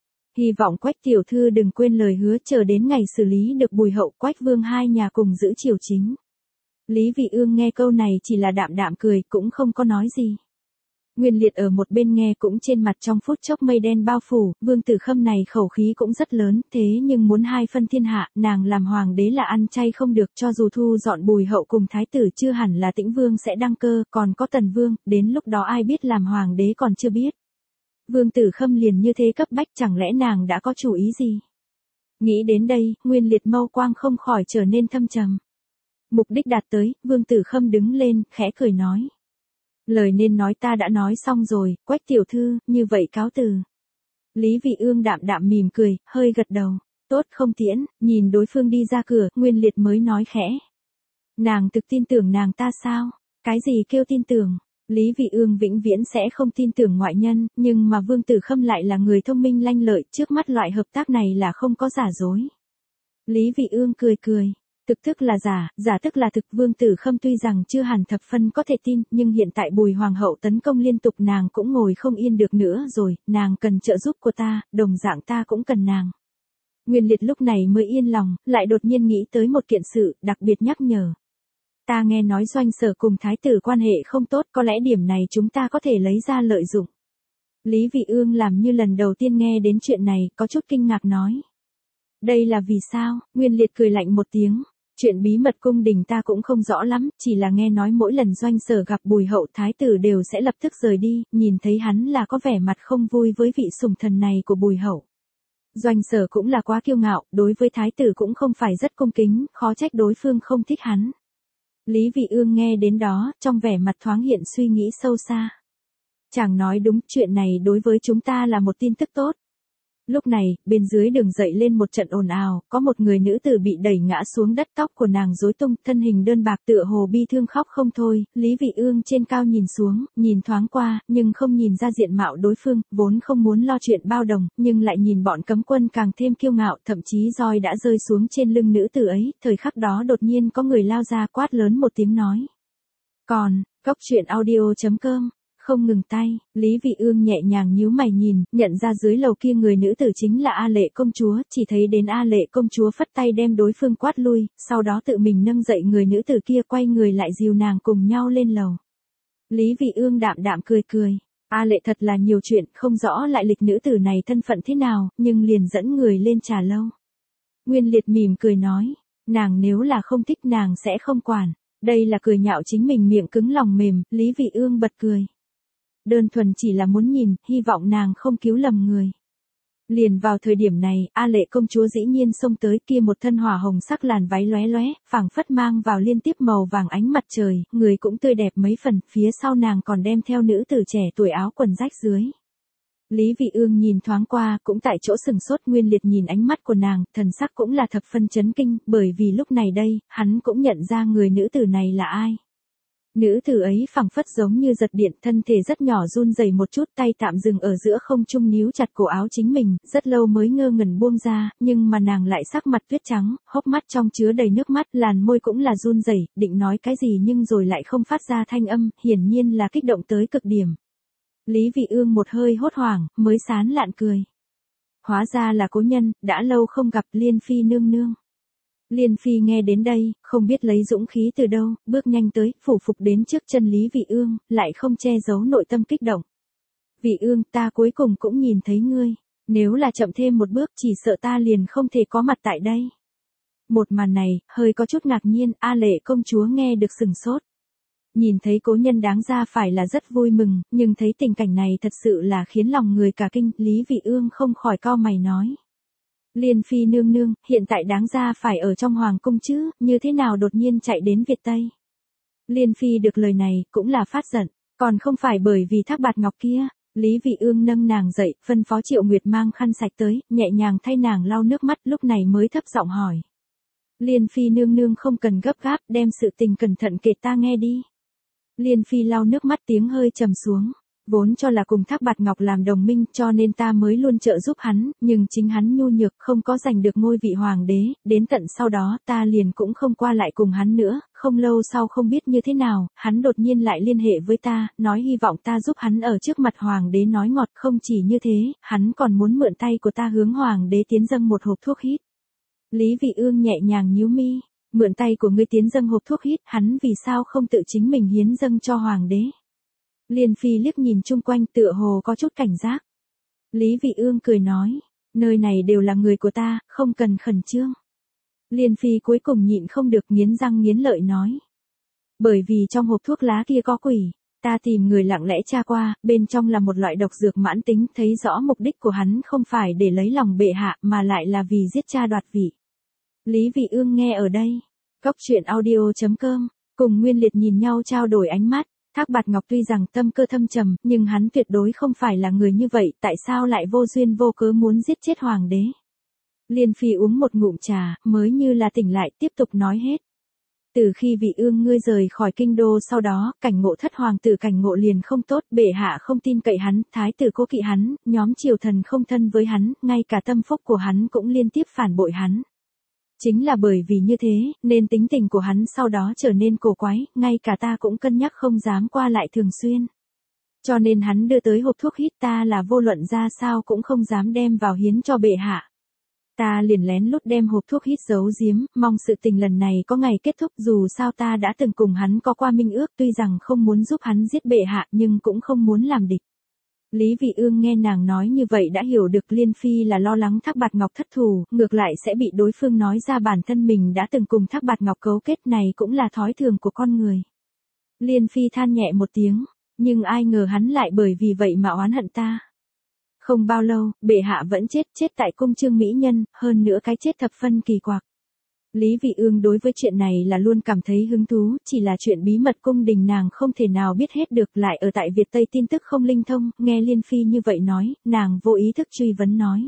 Hy vọng Quách tiểu thư đừng quên lời hứa, chờ đến ngày xử lý được Bùi hậu, Quách Vương hai nhà cùng giữ triều chính. Lý Vị Ương nghe câu này chỉ là đạm đạm cười, cũng không có nói gì. Nguyên Liệt ở một bên nghe cũng trên mặt trong phút chốc mây đen bao phủ, Vương Tử Khâm này khẩu khí cũng rất lớn, thế nhưng muốn hai phân thiên hạ, nàng làm hoàng đế là ăn chay không được, cho dù thu dọn Bùi hậu cùng thái tử chưa hẳn là Tĩnh Vương sẽ đăng cơ, còn có Tần Vương, đến lúc đó ai biết làm hoàng đế còn chưa biết. Vương Tử Khâm liền như thế cấp bách, chẳng lẽ nàng đã có chủ ý gì? Nghĩ đến đây, Nguyên Liệt mâu quang không khỏi trở nên thâm trầm. Mục đích đạt tới, Vương Tử Khâm đứng lên, khẽ cười nói. Lời nên nói ta đã nói xong rồi, Quách tiểu thư, như vậy cáo từ. Lý Vị Ương đạm đạm mỉm cười, hơi gật đầu. Tốt không tiễn, nhìn đối phương đi ra cửa, Nguyên Liệt mới nói khẽ. Nàng thực tin tưởng nàng ta sao? Cái gì kêu tin tưởng? Lý Vị Ương vĩnh viễn sẽ không tin tưởng ngoại nhân, nhưng mà Vương Tử Khâm lại là người thông minh lanh lợi, trước mắt loại hợp tác này là không có giả dối. Lý Vị Ương cười cười. Thực thức là giả, giả tức là thực. Vương Tử Khâm tuy rằng chưa hẳn thập phân có thể tin, nhưng hiện tại Bùi Hoàng hậu tấn công liên tục nàng cũng ngồi không yên được nữa rồi, nàng cần trợ giúp của ta, đồng dạng ta cũng cần nàng. Nguyên Liệt lúc này mới yên lòng, lại đột nhiên nghĩ tới một kiện sự, đặc biệt nhắc nhở. Ta nghe nói Doanh Sở cùng thái tử quan hệ không tốt, có lẽ điểm này chúng ta có thể lấy ra lợi dụng. Lý Vị Ương làm như lần đầu tiên nghe đến chuyện này, có chút kinh ngạc nói. Đây là vì sao? Nguyên Liệt cười lạnh một tiếng. Chuyện bí mật cung đình ta cũng không rõ lắm, chỉ là nghe nói mỗi lần Doanh Sở gặp Bùi hậu thái tử đều sẽ lập tức rời đi, nhìn thấy hắn là có vẻ mặt không vui với vị sủng thần này của Bùi hậu. Doanh Sở cũng là quá kiêu ngạo, đối với thái tử cũng không phải rất cung kính, khó trách đối phương không thích hắn. Lý Vị Ương nghe đến đó, trong vẻ mặt thoáng hiện suy nghĩ sâu xa. Chàng nói đúng, chuyện này đối với chúng ta là một tin tức tốt. Lúc này, bên dưới đường dậy lên một trận ồn ào, có một người nữ tử bị đẩy ngã xuống đất, tóc của nàng rối tung, thân hình đơn bạc tựa hồ bi thương khóc không thôi. Lý Vị Ương trên cao nhìn xuống, nhìn thoáng qua, nhưng không nhìn ra diện mạo đối phương, vốn không muốn lo chuyện bao đồng, nhưng lại nhìn bọn cấm quân càng thêm kiêu ngạo, thậm chí roi đã rơi xuống trên lưng nữ tử ấy. Thời khắc đó đột nhiên có người lao ra quát lớn một tiếng nói. Còn, Cốc truyện audio chấm com không ngừng tay, Lý Vị Ương nhẹ nhàng nhíu mày nhìn, nhận ra dưới lầu kia người nữ tử chính là A Lệ công chúa, chỉ thấy đến A Lệ công chúa phất tay đem đối phương quát lui, sau đó tự mình nâng dậy người nữ tử kia, quay người lại dìu nàng cùng nhau lên lầu. Lý Vị Ương đạm đạm cười cười, A Lệ thật là nhiều chuyện, không rõ lại lịch nữ tử này thân phận thế nào, nhưng liền dẫn người lên trà lâu. Nguyên Liệt mỉm cười nói, nàng nếu là không thích nàng sẽ không quản, đây là cười nhạo chính mình miệng cứng lòng mềm. Lý Vị Ương bật cười. Đơn thuần chỉ là muốn nhìn, hy vọng nàng không cứu lầm người. Liền vào thời điểm này, A Lệ công chúa dĩ nhiên xông tới, kia một thân hỏa hồng sắc làn váy lóe lóe, phảng phất mang vào liên tiếp màu vàng ánh mặt trời, người cũng tươi đẹp mấy phần, phía sau nàng còn đem theo nữ tử trẻ tuổi áo quần rách dưới. Lý Vị Ương nhìn thoáng qua, cũng tại chỗ sừng sốt. Nguyên Liệt nhìn ánh mắt của nàng, thần sắc cũng là thập phân chấn kinh, bởi vì lúc này đây, hắn cũng nhận ra người nữ tử này là ai. Nữ tử ấy phảng phất giống như giật điện, thân thể rất nhỏ run rẩy một chút, tay tạm dừng ở giữa không trung níu chặt cổ áo chính mình, rất lâu mới ngơ ngẩn buông ra, nhưng mà nàng lại sắc mặt tuyết trắng, hốc mắt trong chứa đầy nước mắt, làn môi cũng là run rẩy, định nói cái gì nhưng rồi lại không phát ra thanh âm, hiển nhiên là kích động tới cực điểm. Lý Vị Ương một hơi hốt hoảng, mới sán lạn cười. Hóa ra là cố nhân, đã lâu không gặp, Liên Phi nương nương. Liên Phi nghe đến đây, không biết lấy dũng khí từ đâu, bước nhanh tới, phủ phục đến trước chân Lý Vị Ương, lại không che giấu nội tâm kích động. Vị Ương, ta cuối cùng cũng nhìn thấy ngươi, nếu là chậm thêm một bước chỉ sợ ta liền không thể có mặt tại đây. Một màn này, hơi có chút ngạc nhiên, A Lệ công chúa nghe được sừng sốt. Nhìn thấy cố nhân đáng ra phải là rất vui mừng, nhưng thấy tình cảnh này thật sự là khiến lòng người cả kinh, Lý Vị Ương không khỏi cau mày nói. Liên Phi nương nương, hiện tại đáng ra phải ở trong hoàng cung chứ, như thế nào đột nhiên chạy đến Việt Tây. Liên Phi được lời này, cũng là phát giận, còn không phải bởi vì Thác Bạt Ngọc kia. Lý Vị Ương nâng nàng dậy, phân phó Triệu Nguyệt mang khăn sạch tới, nhẹ nhàng thay nàng lau nước mắt, lúc này mới thấp giọng hỏi. Liên Phi nương nương không cần gấp gáp, đem sự tình cẩn thận kể ta nghe đi. Liên Phi lau nước mắt, tiếng hơi trầm xuống. Vốn cho là cùng Thác Bạt Ngọc làm đồng minh, cho nên ta mới luôn trợ giúp hắn, nhưng chính hắn nhu nhược, không có giành được ngôi vị hoàng đế, đến tận sau đó ta liền cũng không qua lại cùng hắn nữa, không lâu sau không biết như thế nào, hắn đột nhiên lại liên hệ với ta, nói hy vọng ta giúp hắn ở trước mặt hoàng đế nói ngọt, không chỉ như thế, hắn còn muốn mượn tay của ta hướng hoàng đế tiến dâng một hộp thuốc hít. Lý Vị Ương nhẹ nhàng nhíu mi, mượn tay của ngươi tiến dâng hộp thuốc hít, hắn vì sao không tự chính mình hiến dâng cho hoàng đế? Liên Phi liếc nhìn chung quanh tựa hồ có chút cảnh giác. Lý Vị Ương cười nói, nơi này đều là người của ta, không cần khẩn trương. Liên Phi cuối cùng nhịn không được nghiến răng nghiến lợi nói. Bởi vì trong hộp thuốc lá kia có quỷ, Ta tìm người lặng lẽ tra qua, bên trong là một loại độc dược mãn tính, thấy rõ mục đích của hắn không phải để lấy lòng bệ hạ mà lại là vì giết cha đoạt vị. Lý Vị Ương nghe ở đây. Cốc truyện audio chấm com, cùng Nguyên Liệt nhìn nhau trao đổi ánh mắt. Thác Bạt Ngọc tuy rằng tâm cơ thâm trầm, nhưng hắn tuyệt đối không phải là người như vậy, tại sao lại vô duyên vô cớ muốn giết chết hoàng đế. Liên Phi uống một ngụm trà, mới như là tỉnh lại, tiếp tục nói hết. Từ khi Vị Ương ngươi rời khỏi kinh đô sau đó, cảnh ngộ thất hoàng tử cảnh ngộ liền không tốt, bệ hạ không tin cậy hắn, thái tử cố kỵ hắn, nhóm triều thần không thân với hắn, ngay cả tâm phúc của hắn cũng liên tiếp phản bội hắn. Chính là bởi vì như thế, nên tính tình của hắn sau đó trở nên cổ quái, ngay cả ta cũng cân nhắc không dám qua lại thường xuyên. Cho nên hắn đưa tới hộp thuốc hít ta là vô luận ra sao cũng không dám đem vào hiến cho bệ hạ. Ta liền lén lút đem hộp thuốc hít giấu giếm, mong sự tình lần này có ngày kết thúc, dù sao ta đã từng cùng hắn có qua minh ước, tuy rằng không muốn giúp hắn giết bệ hạ nhưng cũng không muốn làm địch. Lý Vị Ương nghe nàng nói như vậy đã hiểu được Liên Phi là lo lắng Thác Bạt Ngọc thất thù, ngược lại sẽ bị đối phương nói ra bản thân mình đã từng cùng Thác Bạt Ngọc cấu kết, này cũng là thói thường của con người. Liên Phi than nhẹ một tiếng, nhưng ai ngờ hắn lại bởi vì vậy mà oán hận ta. Không bao lâu, bệ hạ vẫn chết, chết tại cung Trương Mỹ Nhân, hơn nữa cái chết thập phân kỳ quặc. Lý Vị Ương đối với chuyện này là luôn cảm thấy hứng thú, chỉ là chuyện bí mật cung đình nàng không thể nào biết hết được, lại ở tại Việt Tây tin tức không linh thông, nghe Liên Phi như vậy nói, nàng vô ý thức truy vấn nói.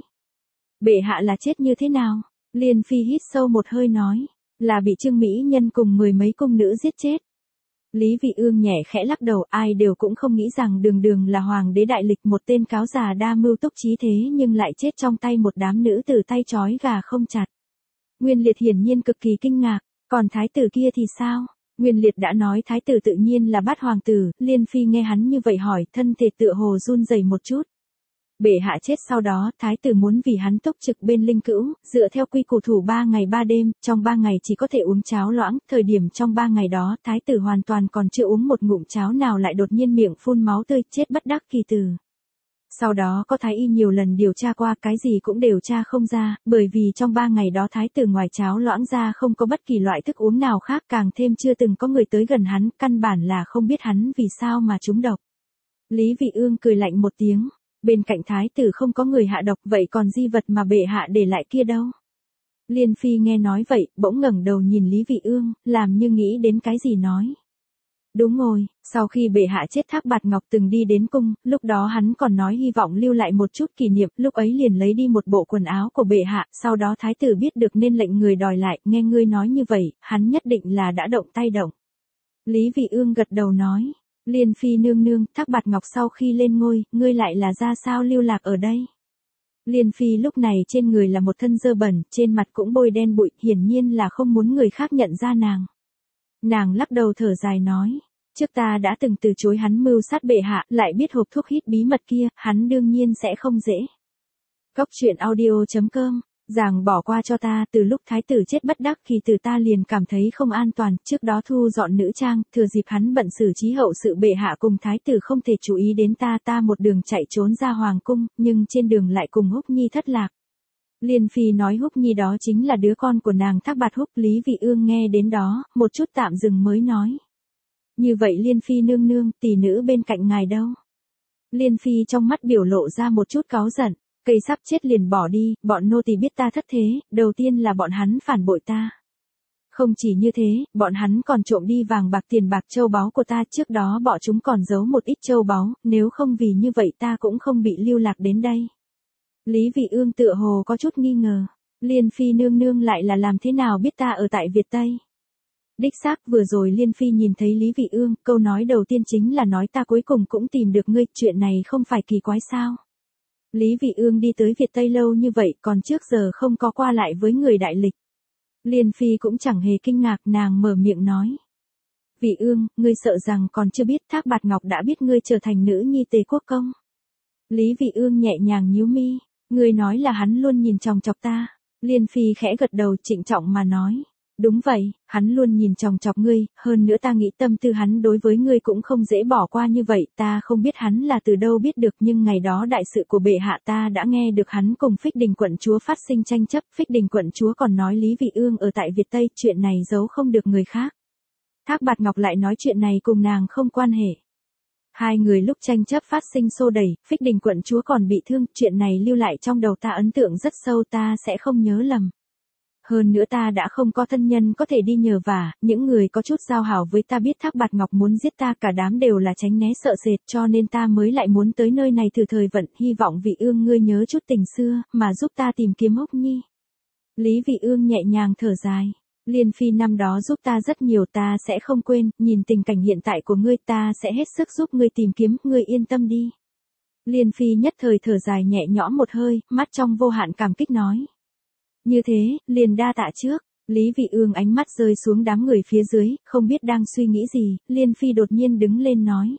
Bệ hạ là chết như thế nào? Liên Phi hít sâu một hơi nói, là bị Trương Mỹ Nhân cùng mười mấy cung nữ giết chết. Lý Vị Ương nhẹ khẽ lắc đầu, ai đều cũng không nghĩ rằng Đường Đường là hoàng đế đại lịch, một tên cáo già đa mưu túc trí thế nhưng lại chết trong tay một đám nữ tử tay trói gà không chặt. Nguyên Liệt hiển nhiên cực kỳ kinh ngạc, còn thái tử kia thì sao? Nguyên Liệt đã nói thái tử tự nhiên là bát hoàng tử, Liên Phi nghe hắn như vậy hỏi, thân thể tựa hồ run rẩy một chút. Bệ hạ chết sau đó, thái tử muốn vì hắn túc trực bên linh cữu, dựa theo quy củ thủ ba ngày ba đêm, trong ba ngày chỉ có thể uống cháo loãng, thời điểm trong ba ngày đó, thái tử hoàn toàn còn chưa uống một ngụm cháo nào lại đột nhiên miệng phun máu tươi, chết bất đắc kỳ tử. Sau đó có thái y nhiều lần điều tra qua, cái gì cũng điều tra không ra, bởi vì trong ba ngày đó thái tử ngoài cháo loãng ra không có bất kỳ loại thức uống nào khác, càng thêm chưa từng có người tới gần hắn, căn bản là không biết hắn vì sao mà trúng độc. Lý Vị Ương cười lạnh một tiếng, bên cạnh thái tử không có người hạ độc, vậy còn di vật mà bệ hạ để lại kia đâu? Liên Phi nghe nói vậy, bỗng ngẩng đầu nhìn Lý Vị Ương, làm như nghĩ đến cái gì nói. Đúng rồi, sau khi bệ hạ chết Thác Bạt Ngọc từng đi đến cung, lúc đó hắn còn nói hy vọng lưu lại một chút kỷ niệm, lúc ấy liền lấy đi một bộ quần áo của bệ hạ, sau đó thái tử biết được nên lệnh người đòi lại, nghe ngươi nói như vậy, hắn nhất định là đã động tay động. Lý Vị Ương gật đầu nói, Liên Phi nương nương, Thác Bạt Ngọc sau khi lên ngôi, ngươi lại là ra sao lưu lạc ở đây? Liên Phi lúc này trên người là một thân dơ bẩn, trên mặt cũng bôi đen bụi, hiển nhiên là không muốn người khác nhận ra nàng. Nàng lắc đầu thở dài nói, trước ta đã từng từ chối hắn mưu sát bệ hạ, lại biết hộp thuốc hít bí mật kia, hắn đương nhiên sẽ không dễ. Cốc truyện audio chấm com, giảng bỏ qua cho ta, từ lúc thái tử chết bất đắc kỳ từ ta liền cảm thấy không an toàn, trước đó thu dọn nữ trang, thừa dịp hắn bận xử trí hậu sự bệ hạ cùng thái tử không thể chú ý đến ta, ta một đường chạy trốn ra hoàng cung, nhưng trên đường lại cùng Húc Nhi thất lạc. Liên Phi nói Húc Nhi đó chính là đứa con của nàng Thác Bạt Húc. Lý Vị Ương nghe đến đó, một chút tạm dừng mới nói. Như vậy Liên Phi nương nương, tỷ nữ bên cạnh ngài đâu? Liên Phi trong mắt biểu lộ ra một chút cáu giận, cây sắp chết liền bỏ đi, bọn nô tỳ biết ta thất thế, đầu tiên là bọn hắn phản bội ta. Không chỉ như thế, bọn hắn còn trộm đi vàng bạc tiền bạc châu báu của ta, trước đó bọn chúng còn giấu một ít châu báu, nếu không vì như vậy ta cũng không bị lưu lạc đến đây. Lý Vị Ương tựa hồ có chút nghi ngờ, Liên Phi nương nương lại là làm thế nào biết ta ở tại Việt Tây? Đích xác vừa rồi Liên Phi nhìn thấy Lý Vị Ương, câu nói đầu tiên chính là nói ta cuối cùng cũng tìm được ngươi, chuyện này không phải kỳ quái sao? Lý Vị Ương đi tới Việt Tây lâu như vậy còn trước giờ không có qua lại với người đại lịch. Liên Phi cũng chẳng hề kinh ngạc, nàng mở miệng nói. Vị Ương, ngươi sợ rằng còn chưa biết Thác Bạt Ngọc đã biết ngươi trở thành nữ nhi Tề Quốc công. Lý Vị Ương nhẹ nhàng nhíu mi, ngươi nói là hắn luôn nhìn chòng chọc ta. Liên Phi khẽ gật đầu trịnh trọng mà nói. Đúng vậy, hắn luôn nhìn chòng chọc ngươi, hơn nữa ta nghĩ tâm tư hắn đối với ngươi cũng không dễ bỏ qua như vậy, ta không biết hắn là từ đâu biết được, nhưng ngày đó đại sự của bệ hạ ta đã nghe được hắn cùng Phích Đình quận chúa phát sinh tranh chấp, Phích Đình quận chúa còn nói Lý Vị Ương ở tại Việt Tây, chuyện này giấu không được người khác. Thác Bạt Ngọc lại nói chuyện này cùng nàng không quan hệ. Hai người lúc tranh chấp phát sinh xô đẩy, Phích Đình quận chúa còn bị thương, chuyện này lưu lại trong đầu ta ấn tượng rất sâu, ta sẽ không nhớ lầm. Hơn nữa ta đã không có thân nhân có thể đi nhờ vả, những người có chút giao hảo với ta biết Thác Bạt Ngọc muốn giết ta cả đám đều là tránh né sợ sệt, cho nên ta mới lại muốn tới nơi này thử thời vận, hy vọng Vị Ương ngươi nhớ chút tình xưa, mà giúp ta tìm kiếm Húc Nhi. Lý Vị Ương nhẹ nhàng thở dài. Liên Phi năm đó giúp ta rất nhiều, ta sẽ không quên, nhìn tình cảnh hiện tại của ngươi ta sẽ hết sức giúp ngươi tìm kiếm, ngươi yên tâm đi. Liên Phi nhất thời thở dài nhẹ nhõm một hơi, mắt trong vô hạn cảm kích nói. Như thế, liền đa tạ trước. Lý Vị Ương ánh mắt rơi xuống đám người phía dưới, không biết đang suy nghĩ gì, Liên Phi đột nhiên đứng lên nói.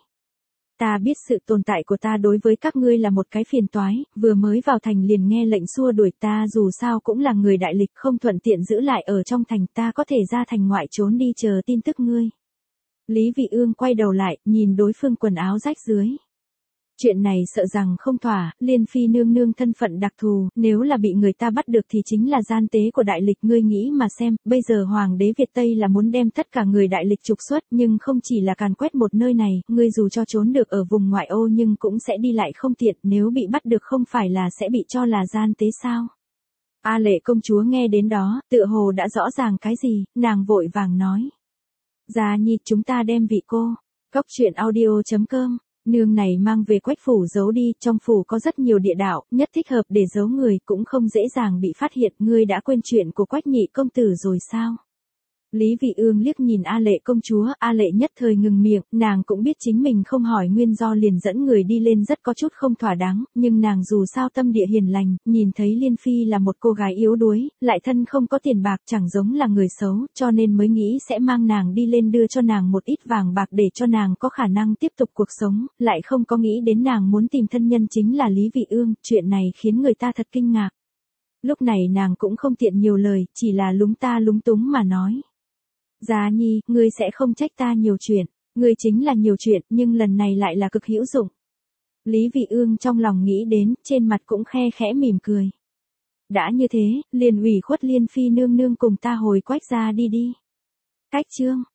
Ta biết sự tồn tại của ta đối với các ngươi là một cái phiền toái, vừa mới vào thành liền nghe lệnh xua đuổi ta, dù sao cũng là người đại lịch không thuận tiện giữ lại ở trong thành, ta có thể ra thành ngoại trốn đi chờ tin tức ngươi. Lý Vị Ương quay đầu lại, nhìn đối phương quần áo rách dưới. Chuyện này sợ rằng không thỏa, Liên Phi nương nương thân phận đặc thù, nếu là bị người ta bắt được thì chính là gian tế của đại lịch, ngươi nghĩ mà xem, bây giờ Hoàng đế Việt Tây là muốn đem tất cả người đại lịch trục xuất, nhưng không chỉ là càn quét một nơi này, ngươi dù cho trốn được ở vùng ngoại ô nhưng cũng sẽ đi lại không tiện, nếu bị bắt được không phải là sẽ bị cho là gian tế sao? A Lệ công chúa nghe đến đó, tựa hồ đã rõ ràng cái gì, nàng vội vàng nói. Gia Nhi, chúng ta đem vị cô. Góc truyện audio chấm com nương này mang về Quách phủ giấu đi, trong phủ có rất nhiều địa đạo, nhất thích hợp để giấu người, cũng không dễ dàng bị phát hiện, ngươi đã quên chuyện của Quách nhị công tử rồi sao? Lý Vị Ương liếc nhìn A Lệ công chúa, A Lệ nhất thời ngừng miệng, nàng cũng biết chính mình không hỏi nguyên do liền dẫn người đi lên rất có chút không thỏa đáng, nhưng nàng dù sao tâm địa hiền lành, nhìn thấy Liên Phi là một cô gái yếu đuối, lại thân không có tiền bạc, chẳng giống là người xấu, cho nên mới nghĩ sẽ mang nàng đi lên đưa cho nàng một ít vàng bạc để cho nàng có khả năng tiếp tục cuộc sống, lại không có nghĩ đến nàng muốn tìm thân nhân chính là Lý Vị Ương, chuyện này khiến người ta thật kinh ngạc. Lúc này nàng cũng không tiện nhiều lời, chỉ là lúng ta lúng túng mà nói. Gia Nhi, ngươi sẽ không trách ta nhiều chuyện, ngươi chính là nhiều chuyện, nhưng lần này lại là cực hữu dụng. Lý Vị Ương trong lòng nghĩ đến, trên mặt cũng khe khẽ mỉm cười. Đã như thế, liền ủy khuất Liên Phi nương nương cùng ta hồi Quách gia đi đi. Cách chương